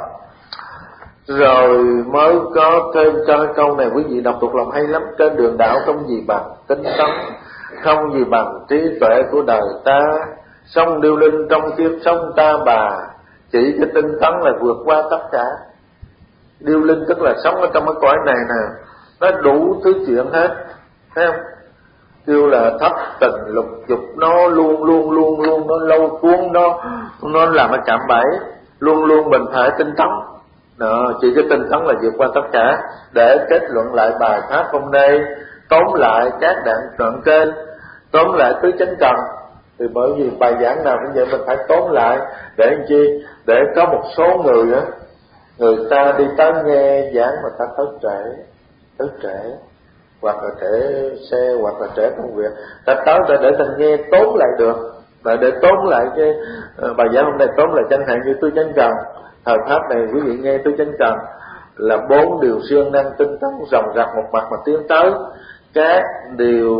[SPEAKER 2] rồi mới có thêm cho câu này, quý vị đọc thuộc lòng hay lắm. Trên đường đạo không gì bằng tinh tấn, không gì bằng trí tuệ của đời ta, sông điêu linh trong kiếp sống ta bà, chỉ cái tinh tấn là vượt qua tất cả. Điêu linh tức là sống ở trong cái cõi này nè, nó đủ thứ chuyện hết, thấy không? Kêu là thất tình lục dục, nó luôn luôn luôn luôn nó lâu cuốn, nó nó làm cái chạm bẫy, luôn luôn mình phải tinh tấn. Đó, chỉ cái tinh tấn là vượt qua tất cả. Để kết luận lại bài pháp hôm nay, tóm lại các đoạn đoạn trên, tóm lại tứ chánh cần. Thì bởi vì bài giảng nào cũng vậy, mình phải tóm lại để làm chi? Để có một số người á, người ta đi tới nghe giảng mà ta tới trễ, tới trễ, hoặc là trễ xe, hoặc là trễ công việc, ta tới ta để ta nghe tóm lại được. Và để tóm lại cái uh, bài giảng hôm nay, tóm lại chẳng hạn như tứ chánh cần. Thời pháp này quý vị nghe tứ chánh cần là bốn điều siêng năng tinh tấn ròng rạc một mặt mà tiến tới. Các điều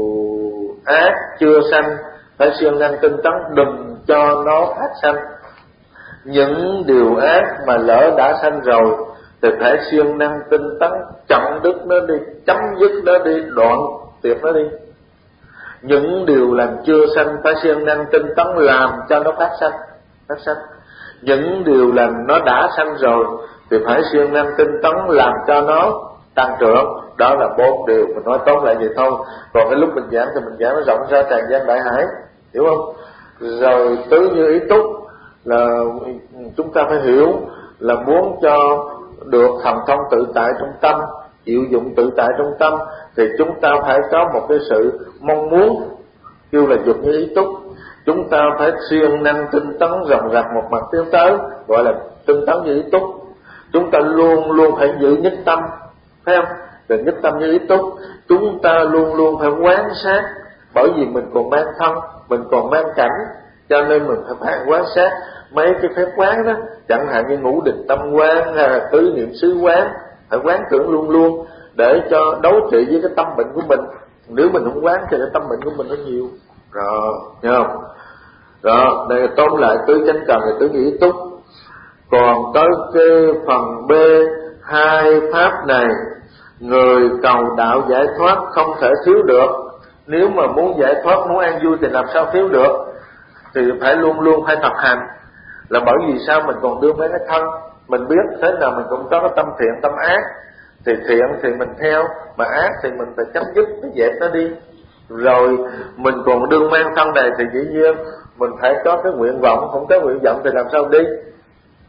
[SPEAKER 2] ác chưa sanh phải siêng năng tinh tấn, đừng cho nó phát sanh. Những điều ác mà lỡ đã sanh rồi thì phải siêng năng tinh tấn chặn đứt nó đi, chấm dứt nó đi, đoạn tuyệt nó đi. Những điều làm chưa sanh phải siêng năng tinh tấn làm cho nó phát sanh, phát sanh. Những điều làm nó đã sanh rồi thì phải siêng năng tinh tấn làm cho nó tăng trưởng. Đó là bốn điều, mình nói tóm lại vậy thôi. Còn cái lúc mình giảng thì mình giảng nó rộng ra tràn gian đại hải, hiểu không? Rồi tứ như ý túc là chúng ta phải hiểu là muốn cho được thần thông tự tại trong tâm, diệu dụng tự tại trong tâm, thì chúng ta phải có một cái sự mong muốn, kêu là dục như ý túc. Chúng ta phải siêng năng tinh tấn ròng rạc một mặt tiến tới, gọi là tinh tấn như ý túc. Chúng ta luôn luôn phải giữ nhất tâm, thấy không? Rồi nhất tâm như ý túc. Chúng ta luôn luôn phải quán sát, bởi vì mình còn mang thân, mình còn mang cảnh, cho nên mình phải phải quán sát mấy cái phép quán đó, chẳng hạn như ngũ định tâm quán hay là tứ niệm xứ quán, phải quán tưởng luôn luôn để cho đấu trị với cái tâm bệnh của mình. Nếu mình không quán thì cái tâm bệnh của mình nó nhiều rồi, hiểu không? Đó, đây là tóm lại tứ chánh cần và tứ ý túc. Còn tới cái phần B, hai pháp này người cầu đạo giải thoát không thể thiếu được. Nếu mà muốn giải thoát, muốn an vui thì làm sao thiếu được? Thì phải luôn luôn phải thực hành. Là bởi vì sao mình còn đưa mấy cái thân, mình biết thế nào mình cũng có cái tâm thiện tâm ác, thì thiện thì mình theo, mà ác thì mình phải chấm dứt, phải dẹp nó đi. Rồi mình còn đương mang thân này thì dĩ nhiên mình phải có cái nguyện vọng, không có nguyện vọng thì làm sao đi?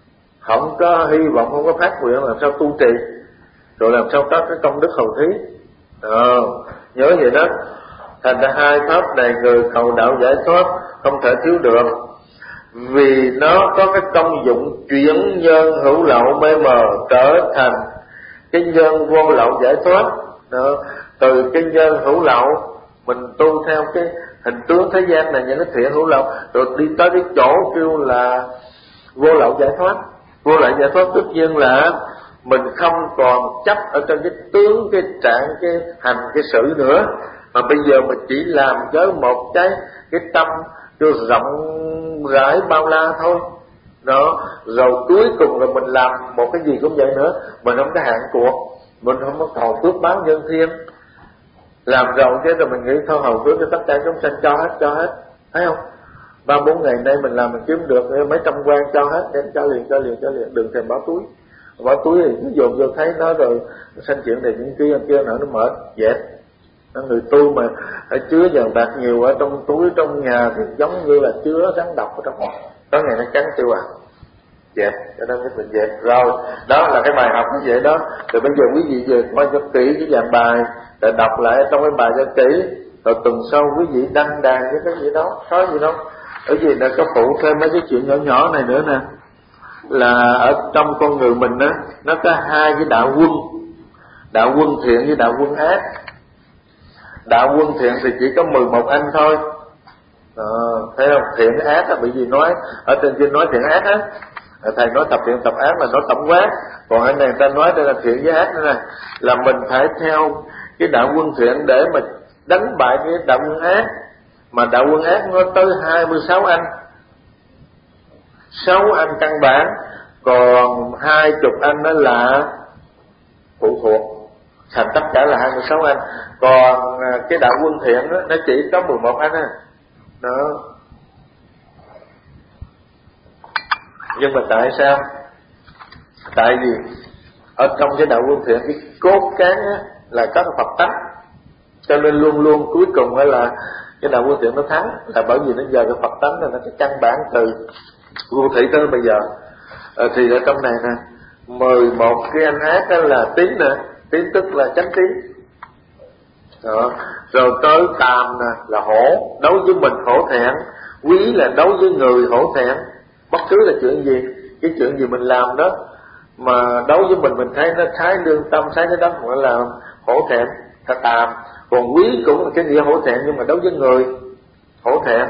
[SPEAKER 2] không có hy vọng, không có phát nguyện, làm sao tu trì, rồi làm sao có cái công đức hầu thí. Ờ, nhớ vậy đó. Thành ra hai pháp này người cầu đạo giải thoát không thể thiếu được, vì nó có cái công dụng chuyển nhân hữu lậu mê mờ trở thành cái nhân vô lậu giải thoát. Đó. Từ cái nhân hữu lậu mình tu theo cái hình tướng thế gian này, những cái thiện hữu lậu, rồi đi tới cái chỗ kêu là vô lậu giải thoát. Vô lậu giải thoát tất nhiên là mình không còn chấp ở trong cái tướng, cái trạng, cái hành, cái sự nữa, mà bây giờ mình chỉ làm với một cái cái tâm cho rộng rãi bao la thôi. Đó, rồi cuối cùng là mình làm một cái gì cũng vậy nữa, mình không có hạn cuộc, mình không có cầu phước báo nhân thiên. Làm rồi chứ rồi mình nghĩ thôi hầu phước cho tất cả chúng sanh, cho hết, cho hết, thấy không? Ba bốn ngày nay mình làm mình kiếm được mấy trăm quan, cho hết, đem cho liền, cho liền, cho liền, đừng thèm báo túi. Báo túi thì cứ dồn vô thấy nó rồi sanh chuyện này chuyện kia kia nữa nó mệt, dẹp. Người tu mà phải chứa vàng bạc nhiều ở trong túi trong nhà thì giống như là chứa rắn độc ở trong, có ngày nó cắn tiêu à, dẹp, cho nên mình dẹp. Rồi đó là cái bài học như vậy đó. Rồi bây giờ quý vị về coi cho kỹ cái dạng bài, rồi đọc lại trong cái bài cho kỹ, rồi tuần sau quý vị đăng đàn với cái gì đó, có gì đâu. Ở vì nó có phụ thêm mấy cái chuyện nhỏ nhỏ này nữa nè, là ở trong con người mình á, nó có hai cái đạo quân, đạo quân thiện với đạo quân ác. Đạo quân thiện thì chỉ có mười một anh thôi. À, thấy không? Thiện ác là bị gì nói ở trên trên nói thiện ác á, thầy nói tập thiện tập ác là nói tổng quát, còn ở này người ta nói đây là thiện với ác nữa này, là mình phải theo cái đạo quân thiện để mà đánh bại cái đạo quân ác. Mà đạo quân ác nó tới hai mươi sáu anh, sáu anh căn bản, còn hai chục anh đó là phụ thuộc, thành tất cả là hai mươi sáu anh. Còn cái đạo quân thiện đó, nó chỉ có mười một anh á. Đó. Nhưng mà tại sao? Tại vì ở trong cái đạo quân thiện, cái cốt cán á, là có Phật tánh, cho nên luôn luôn cuối cùng á là cái đạo quân thiện nó thắng, là bởi vì nó giờ cái Phật tánh là nó cái căn bản từ vô thị tới bây giờ. À, thì ở trong này nè, mười một cái anh ác đó là tín nè, tín tức là chánh tín. Đó. Rồi tới tàm nè là hổ, đấu với mình hổ thẹn. Quý là đấu với người hổ thẹn. Bất cứ là chuyện gì, cái chuyện gì mình làm đó mà đấu với mình, mình thấy nó thái lương tâm, thái cái đó gọi là hổ thẹn, là tàm. Còn quý cũng là cái nghĩa hổ thẹn, nhưng mà đấu với người hổ thẹn.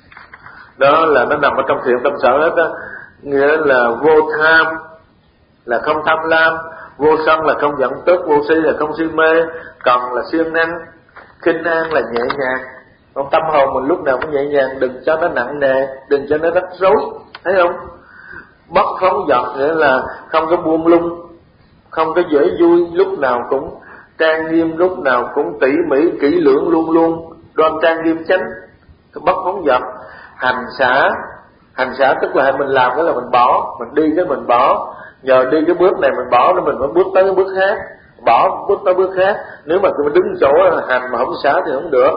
[SPEAKER 2] Đó là nó nằm ở trong thiện tâm sở hết đó. Nghĩa là vô tham là không tham lam, vô sân là không giận tức, vô si là không si mê, cần là siêng năng, khinh an là nhẹ nhàng. Còn tâm hồn mình lúc nào cũng nhẹ nhàng, đừng cho nó nặng nề, đừng cho nó rắc rối, thấy không? Bất phóng dật nghĩa là không có buông lung, không có dễ vui, lúc nào cũng trang nghiêm, lúc nào cũng tỉ mỉ kỹ lưỡng, luôn luôn đoan trang nghiêm chánh, bất phóng dật. Hành xả, hành xả tức là mình làm cái là mình bỏ, mình đi cái mình bỏ, nhờ đi cái bước này mình bỏ nên mình mới bước tới cái bước khác, bỏ bước tới bước khác. Nếu mà mình đứng chỗ hành mà không xả thì không được.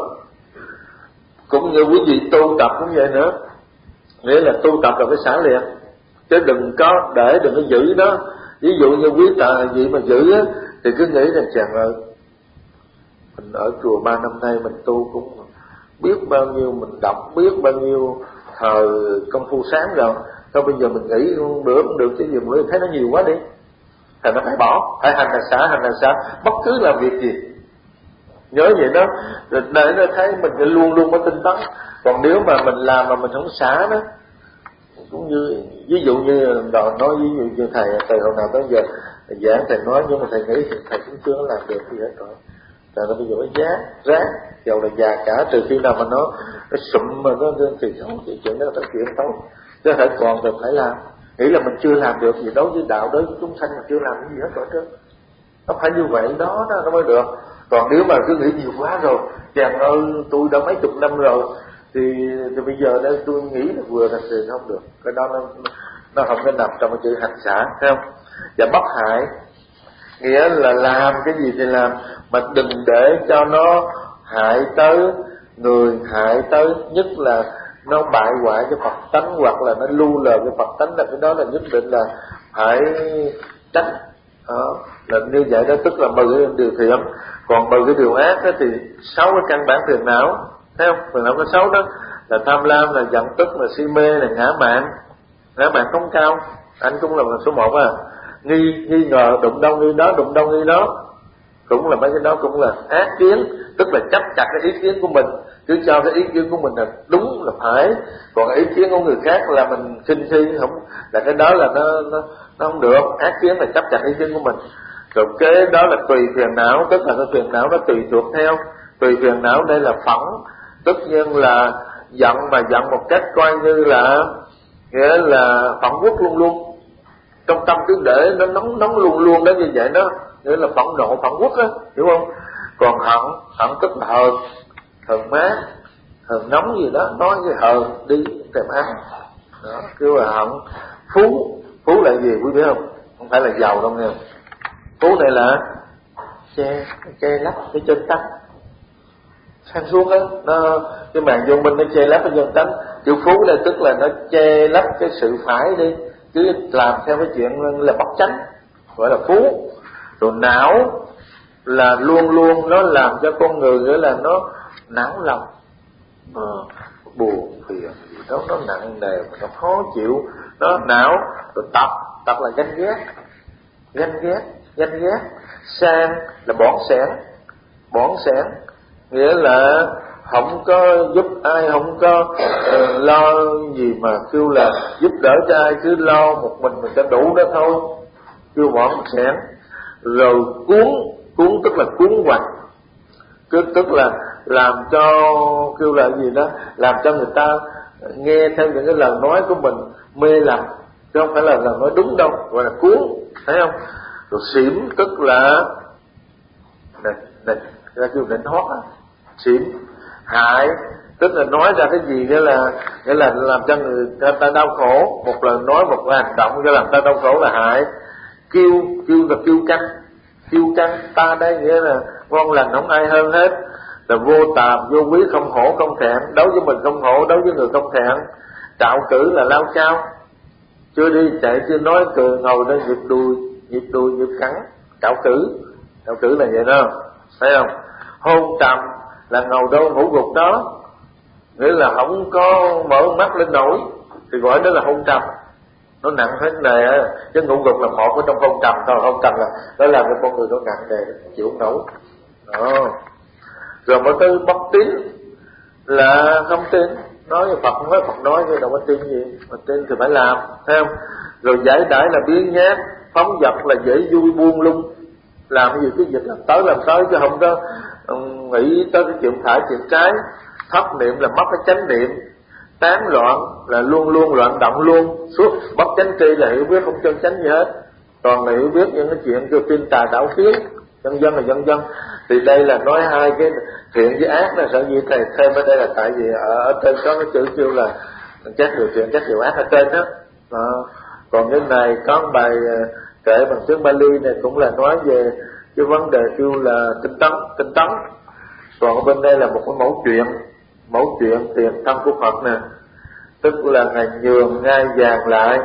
[SPEAKER 2] Cũng như quý vị tu tập cũng vậy nữa, nghĩa là tu tập là phải xả liền, chứ đừng có để, đừng có giữ đó. Ví dụ như quý tà vị mà giữ á, thì cứ nghĩ rằng chàng ơi, mình ở chùa ba năm nay mình tu cũng biết bao nhiêu, mình đọc biết bao nhiêu thời công phu sáng rồi, thôi bây giờ mình nghĩ bữa cũng được, chứ gì bữa thấy nó nhiều quá đi, thì nó phải bỏ, phải hành là xả, hành là xả, bất cứ làm việc gì nhớ vậy đó, rồi để nó thấy mình luôn luôn có tinh tấn. Còn nếu mà mình làm mà mình không xả đó, cũng như ví dụ như đòi nói ví dụ như thầy thầy hồi nào tới giờ thầy giảng thầy nói, nhưng mà thầy nghĩ thì thầy cũng chưa làm được gì hết rồi. Tại nó bây giờ nó giá rác dầu là già cả, trừ khi nào mà nó nó sụm mà nó thì không, thì chuyện đó là chuyện tốt, chứ phải còn thì phải làm. Nghĩ là mình chưa làm được gì đối với đạo, đối với chúng sanh, mình chưa làm cái gì hết rồi chứ. Nó phải như vậy đó, đó nó mới được. Còn nếu mà cứ nghĩ nhiều quá rồi, chàng ơi tôi đã mấy chục năm rồi, thì, thì bây giờ đây tôi nghĩ là vừa là thì không được. Cái đó nó nó không có nằm trong cái chữ hành xả, thấy không? Và bất hại nghĩa là làm cái gì thì làm, mà đừng để cho nó hại tới người, hại tới nhất là nó bại hoại cái Phật tánh hoặc là nó lưu lờ cái Phật tánh, là cái đó là nhất định là phải tránh. Đó là như vậy đó, tức là mười cái điều thiện. Còn mười cái điều ác đó thì sáu cái căn bản phiền não, thấy không? Phiền não có sáu đó là tham lam, là giận tức, là si mê, là ngã mạn. Ngã mạn không cao, anh cũng là số một à. Nghi nghi ngờ, đụng đâu nghi đó, đụng đâu nghi đó, cũng là mấy cái đó cũng là ác kiến, tức là chấp chặt cái ý kiến của mình, cứ cho cái ý kiến của mình là đúng là phải, còn ý kiến của người khác là mình khinh khi, không là cái đó là nó nó nó không được. Ác kiến là chấp chặt ý kiến của mình. Rồi kế đó là tùy phiền não, tức là cái phiền não nó tùy thuộc theo. Tùy phiền não đây là phẫn, tất nhiên là giận, mà giận một cách coi như là nghĩa là phẫn quốc luôn luôn, trong tâm cứ để nó nóng nóng luôn luôn đó, như vậy đó nghĩa là phẫn nộ phẫn quốc á, hiểu không? Còn hận, hận tức là hờn, hờn má, hờn nóng gì đó, nói cái hờn đi kèm ăn đó, kêu là hận. Phú, phú là gì quý biết không? Không phải là giàu đâu nha. Phú này là che che lấp cái chân tánh, sang xuống đó, nó cái màn vô minh nó che lấp cái chân tánh. Chữ phú này tức là nó che lấp cái sự phải đi, cứ làm theo cái chuyện là bất chánh, gọi là phú. Rồi não là luôn luôn nó làm cho con người nghĩa là nó não lòng, à, buồn phiền gì đó, nó nặng nề, nó khó chịu, nó não. Rồi tập, tập là ganh ghét, ganh ghét, ganh ghét. Sang là bỏn sẻn, bỏn sẻn nghĩa là không có giúp ai, không có uh, lo gì mà kêu là giúp đỡ cho ai, cứ lo một mình mình cho đủ đó thôi, kêu bỏn sẻn. Rồi cuốn, cuốn tức là cuốn hoạch, cứ tức là làm cho kêu là gì đó, làm cho người ta nghe theo những cái lời nói của mình mê lầm, chứ không phải là lời nói đúng đâu, gọi là cuốn, thấy không? Rồi xỉm tức là này, này, ra kêu nịnh hót á, xỉm. Hại tức là nói ra cái gì nghĩa là nghĩa là làm cho người ta đau khổ, một lời nói, một hành động cho làm ta đau khổ là hại. Kiêu, kiêu là kiêu căng, kiêu căng ta đây nghĩa là ngon lành không ai hơn hết, là vô tàm vô quý, không hổ không thẹn, đấu với mình không hổ, đấu với người không thẹn. Trạo cử là lao chao, chưa đi chạy chưa nói cười, ngồi đó nhịp đùi, nhịp đùi nhịp cắn, trạo cử, trạo cử là vậy đó, thấy không? Hôn trầm là ngầu đâu ngủ gục đó, nghĩa là không có mở mắt lên nổi thì gọi đó là hôn trầm. Nó nặng hết này á, chứ ngủ gục là một ở trong hôn trầm thôi. Hôn trầm là nó làm cho con người nó nặng nề, chịu không nổi đó. Rồi mới tới bất tín là không tin, nói Phật nói Phật nói chứ đâu có tin gì, mà tin thì phải làm, thấy không? Rồi giải đãi là biến nhát, phóng dật là dễ vui buông lung, làm cái gì cái việc làm tới làm tới chứ không có um, nghĩ tới cái chuyện phải chuyện trái. Thất niệm là mất cái chánh niệm, tán loạn là luôn luôn loạn động luôn, suốt bất chánh tri là hiểu biết không chân chánh gì hết, toàn là hiểu biết những cái chuyện kêu tin tà đạo kiến, dân dân là dân dân. Thì đây là nói hai cái thiện với ác là sở dĩ thầy thêm ở đây là tại vì ở, ở trên có cái chữ kêu là các điều thiện các điều ác ở trên đó. Đó. Còn cái này có một bài kể bằng tiếng Bali này cũng là nói về cái vấn đề kêu là tinh tấn, tinh tấn. Còn ở bên đây là một cái mẫu chuyện, mẫu chuyện tiền thân của Phật nè, tức là ngài nhường ngai vàng lại.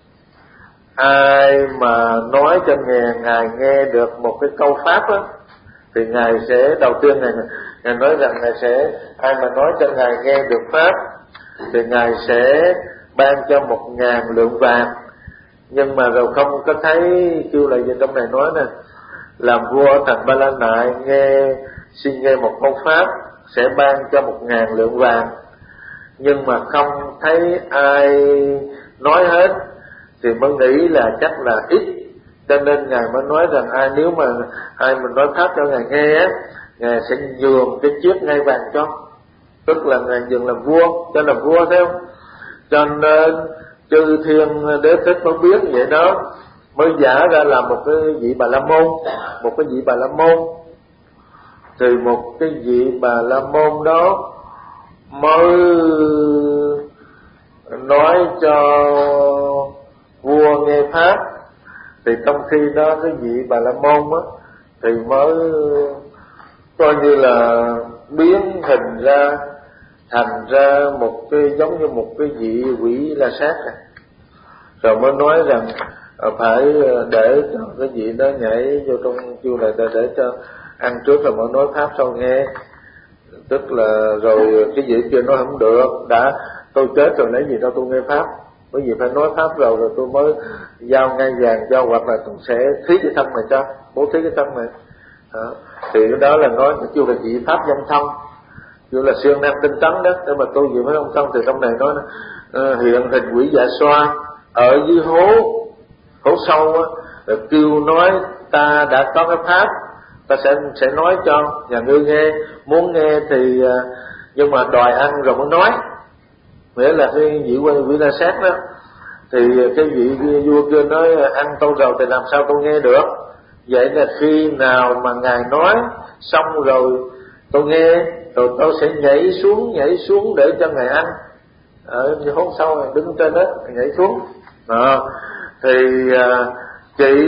[SPEAKER 2] Ai mà nói cho ngài, ngài nghe được một cái câu pháp á, thì ngài sẽ đầu tiên ngài, ngài nói rằng ngài sẽ, ai mà nói cho ngài nghe được pháp thì ngài sẽ ban cho một ngàn lượng vàng. Nhưng mà rồi không có thấy kêu là gì trong này nói nè, làm vua ở thành Ba La Nại nghe xin nghe một câu pháp sẽ ban cho một ngàn lượng vàng, nhưng mà không thấy ai nói hết thì mới nghĩ là chắc là ít, cho nên ngài mới nói rằng ai nếu mà ai mình nói pháp cho ngài nghe á, ngài sẽ nhường cái chiếc ngai vàng cho, tức là ngài nhường làm vua, cho làm vua theo. Cho nên chư thiên đế thích mới biết vậy đó, mới giả ra là một cái vị Bà La Môn, một cái vị Bà La Môn. Thì một cái vị Bà La Môn đó mới nói cho vua nghe pháp. Thì trong khi đó cái vị Bà La Môn á thì mới coi như là biến hình ra thành ra một cái giống như một cái vị quỷ la sát này. Rồi mới nói rằng phải để cho cái vị đó nhảy vô trong chiêu này để, để cho ăn trước rồi mới nói pháp sau nghe. Tức là rồi cái vị kia nói không được, đã tôi chết rồi lấy gì đâu tôi nghe pháp, bởi vì phải nói pháp rồi rồi tôi mới giao ngay vàng cho, hoặc là tôi sẽ thí cái thân này cho, bố thí cái thân này. Đó. Thì cái đó là nói kêu là vị pháp dâm thân, kêu là siêng năng tinh tấn đó. Để mà tôi gì với ông thân thì trong này nói uh, hiện hình quỷ dạ xoa ở dưới hố hố sâu á, rồi kêu nói ta đã có cái pháp, ta sẽ sẽ nói cho nhà ngươi nghe, muốn nghe thì uh, nhưng mà đòi ăn rồi mới nói, nghĩa là cái vị quỷ quỷ la sát đó. Thì cái vị vua kia nói ăn tôi rồi thì làm sao tôi nghe được. Vậy là khi nào mà ngài nói xong rồi tôi nghe, rồi tôi sẽ nhảy xuống nhảy xuống để cho ngài ăn. Ở hố sâu đứng trên đó nhảy xuống. Đó. Thì uh, chỉ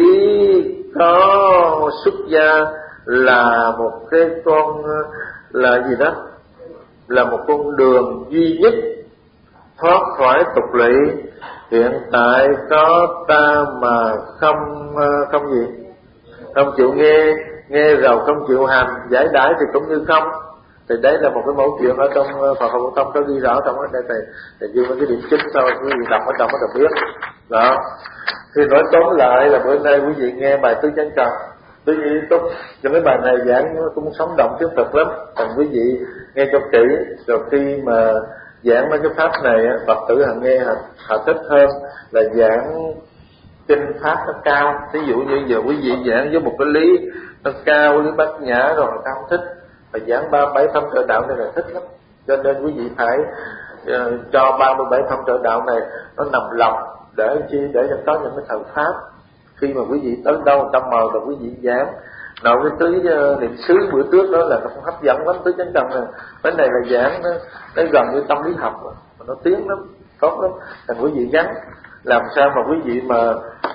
[SPEAKER 2] có xuất gia là một cái con là gì đó, là một con đường duy nhất thoát khỏi tục lỵ. Hiện tại có ta mà không không gì, không chịu nghe, nghe rồi không chịu hành giải đãi thì cũng như không. Thì đấy là một cái mẫu chuyện ở trong Phật Học Phổ Thông có ghi rõ trong đây. Thầy thầy dương cái điểm chính sau quý vị đọc ở trong mới được biết. Đó. Thì nói tóm lại là bữa nay quý vị nghe bài Tứ Chánh Cần, quý vị tốt cho mấy bài này giảng cũng sống động thiết thực lắm. Thành quý vị nghe cho kỹ, rồi khi mà giảng mấy cái pháp này Phật tử họ nghe họ, họ thích hơn là giảng kinh pháp nó cao. Ví dụ như giờ quý vị giảng với một cái lý nó cao, lý bát nhã rồi người ta không thích, và giảng ba bảy thâm trợ đạo này là thích lắm. Cho nên quý vị phải uh, cho ba mươi bảy thâm trợ đạo này nó nằm lòng, để chi để cho có những cái thời pháp. Khi mà quý vị tới đâu tâm mờ rồi quý vị giảng. Nào cái tứ uh, niệm xứ bữa trước đó là nó cũng hấp dẫn lắm, tứ chánh cần này. Cái này là giảng nó, nó gần như tâm lý học rồi, nó tiến lắm, tốt lắm. Thành quý vị gắn làm sao mà quý vị mà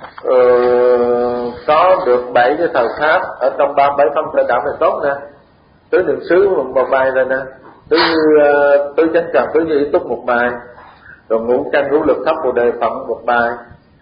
[SPEAKER 2] uh, có được bảy cái thời pháp ở trong ba bảy thâm trợ đạo này tốt nè. Tứ niệm xứ một bài rồi nè, tứ uh, tứ chánh cần tứ như ý túc một bài, rồi ngũ căn ngũ lực thấp bồ đề phận một bài,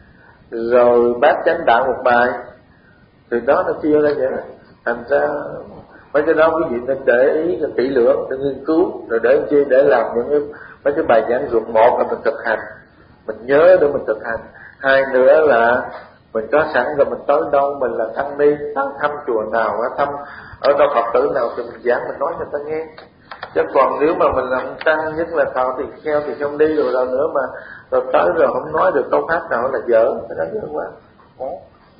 [SPEAKER 2] rồi bát chánh đạo một bài. Thì đó nó chia ra vậy đó. Thành ra mấy cái đó quý vị nên để ý kỹ lưỡng để nghiên cứu, rồi để chi để làm những cái mấy cái bài giảng ruột. Một là mình thực hành, mình nhớ để mình thực hành. Hai nữa là mình có sẵn rồi mình tới đâu, mình là tăng ni tới thăm chùa nào, thăm ở đâu Phật tử nào thì mình giảng mình nói cho ta nghe. Chứ còn nếu mà mình làm tăng nhất là thọ thì kheo thì không đi rồi đâu nữa mà rồi tới rồi không nói được câu pháp nào là dở, cái đó dở quá. Đó.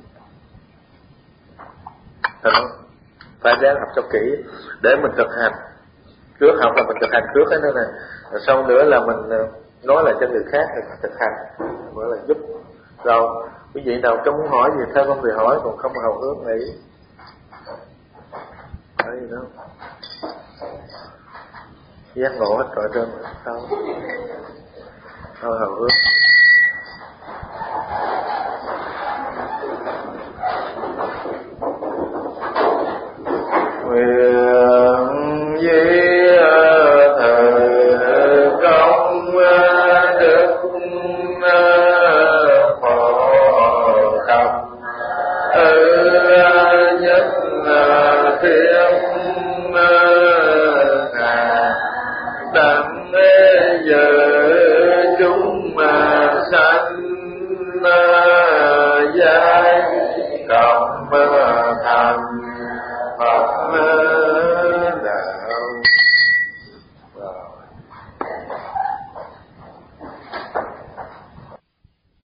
[SPEAKER 2] Thật không? Phải ráng học cho kỹ để mình thực hành. Trước học là mình thực hành trước cái nữa này, rồi sau nữa là mình nói lại cho người khác thì mình thực hành mới là giúp. Rồi quý vị nào có muốn hỏi gì theo không thì hỏi, còn không hào hứng nghĩ. Đấy gì đó giác ngộ hết trọi trơn rồi sao thôi hào hứng. Vì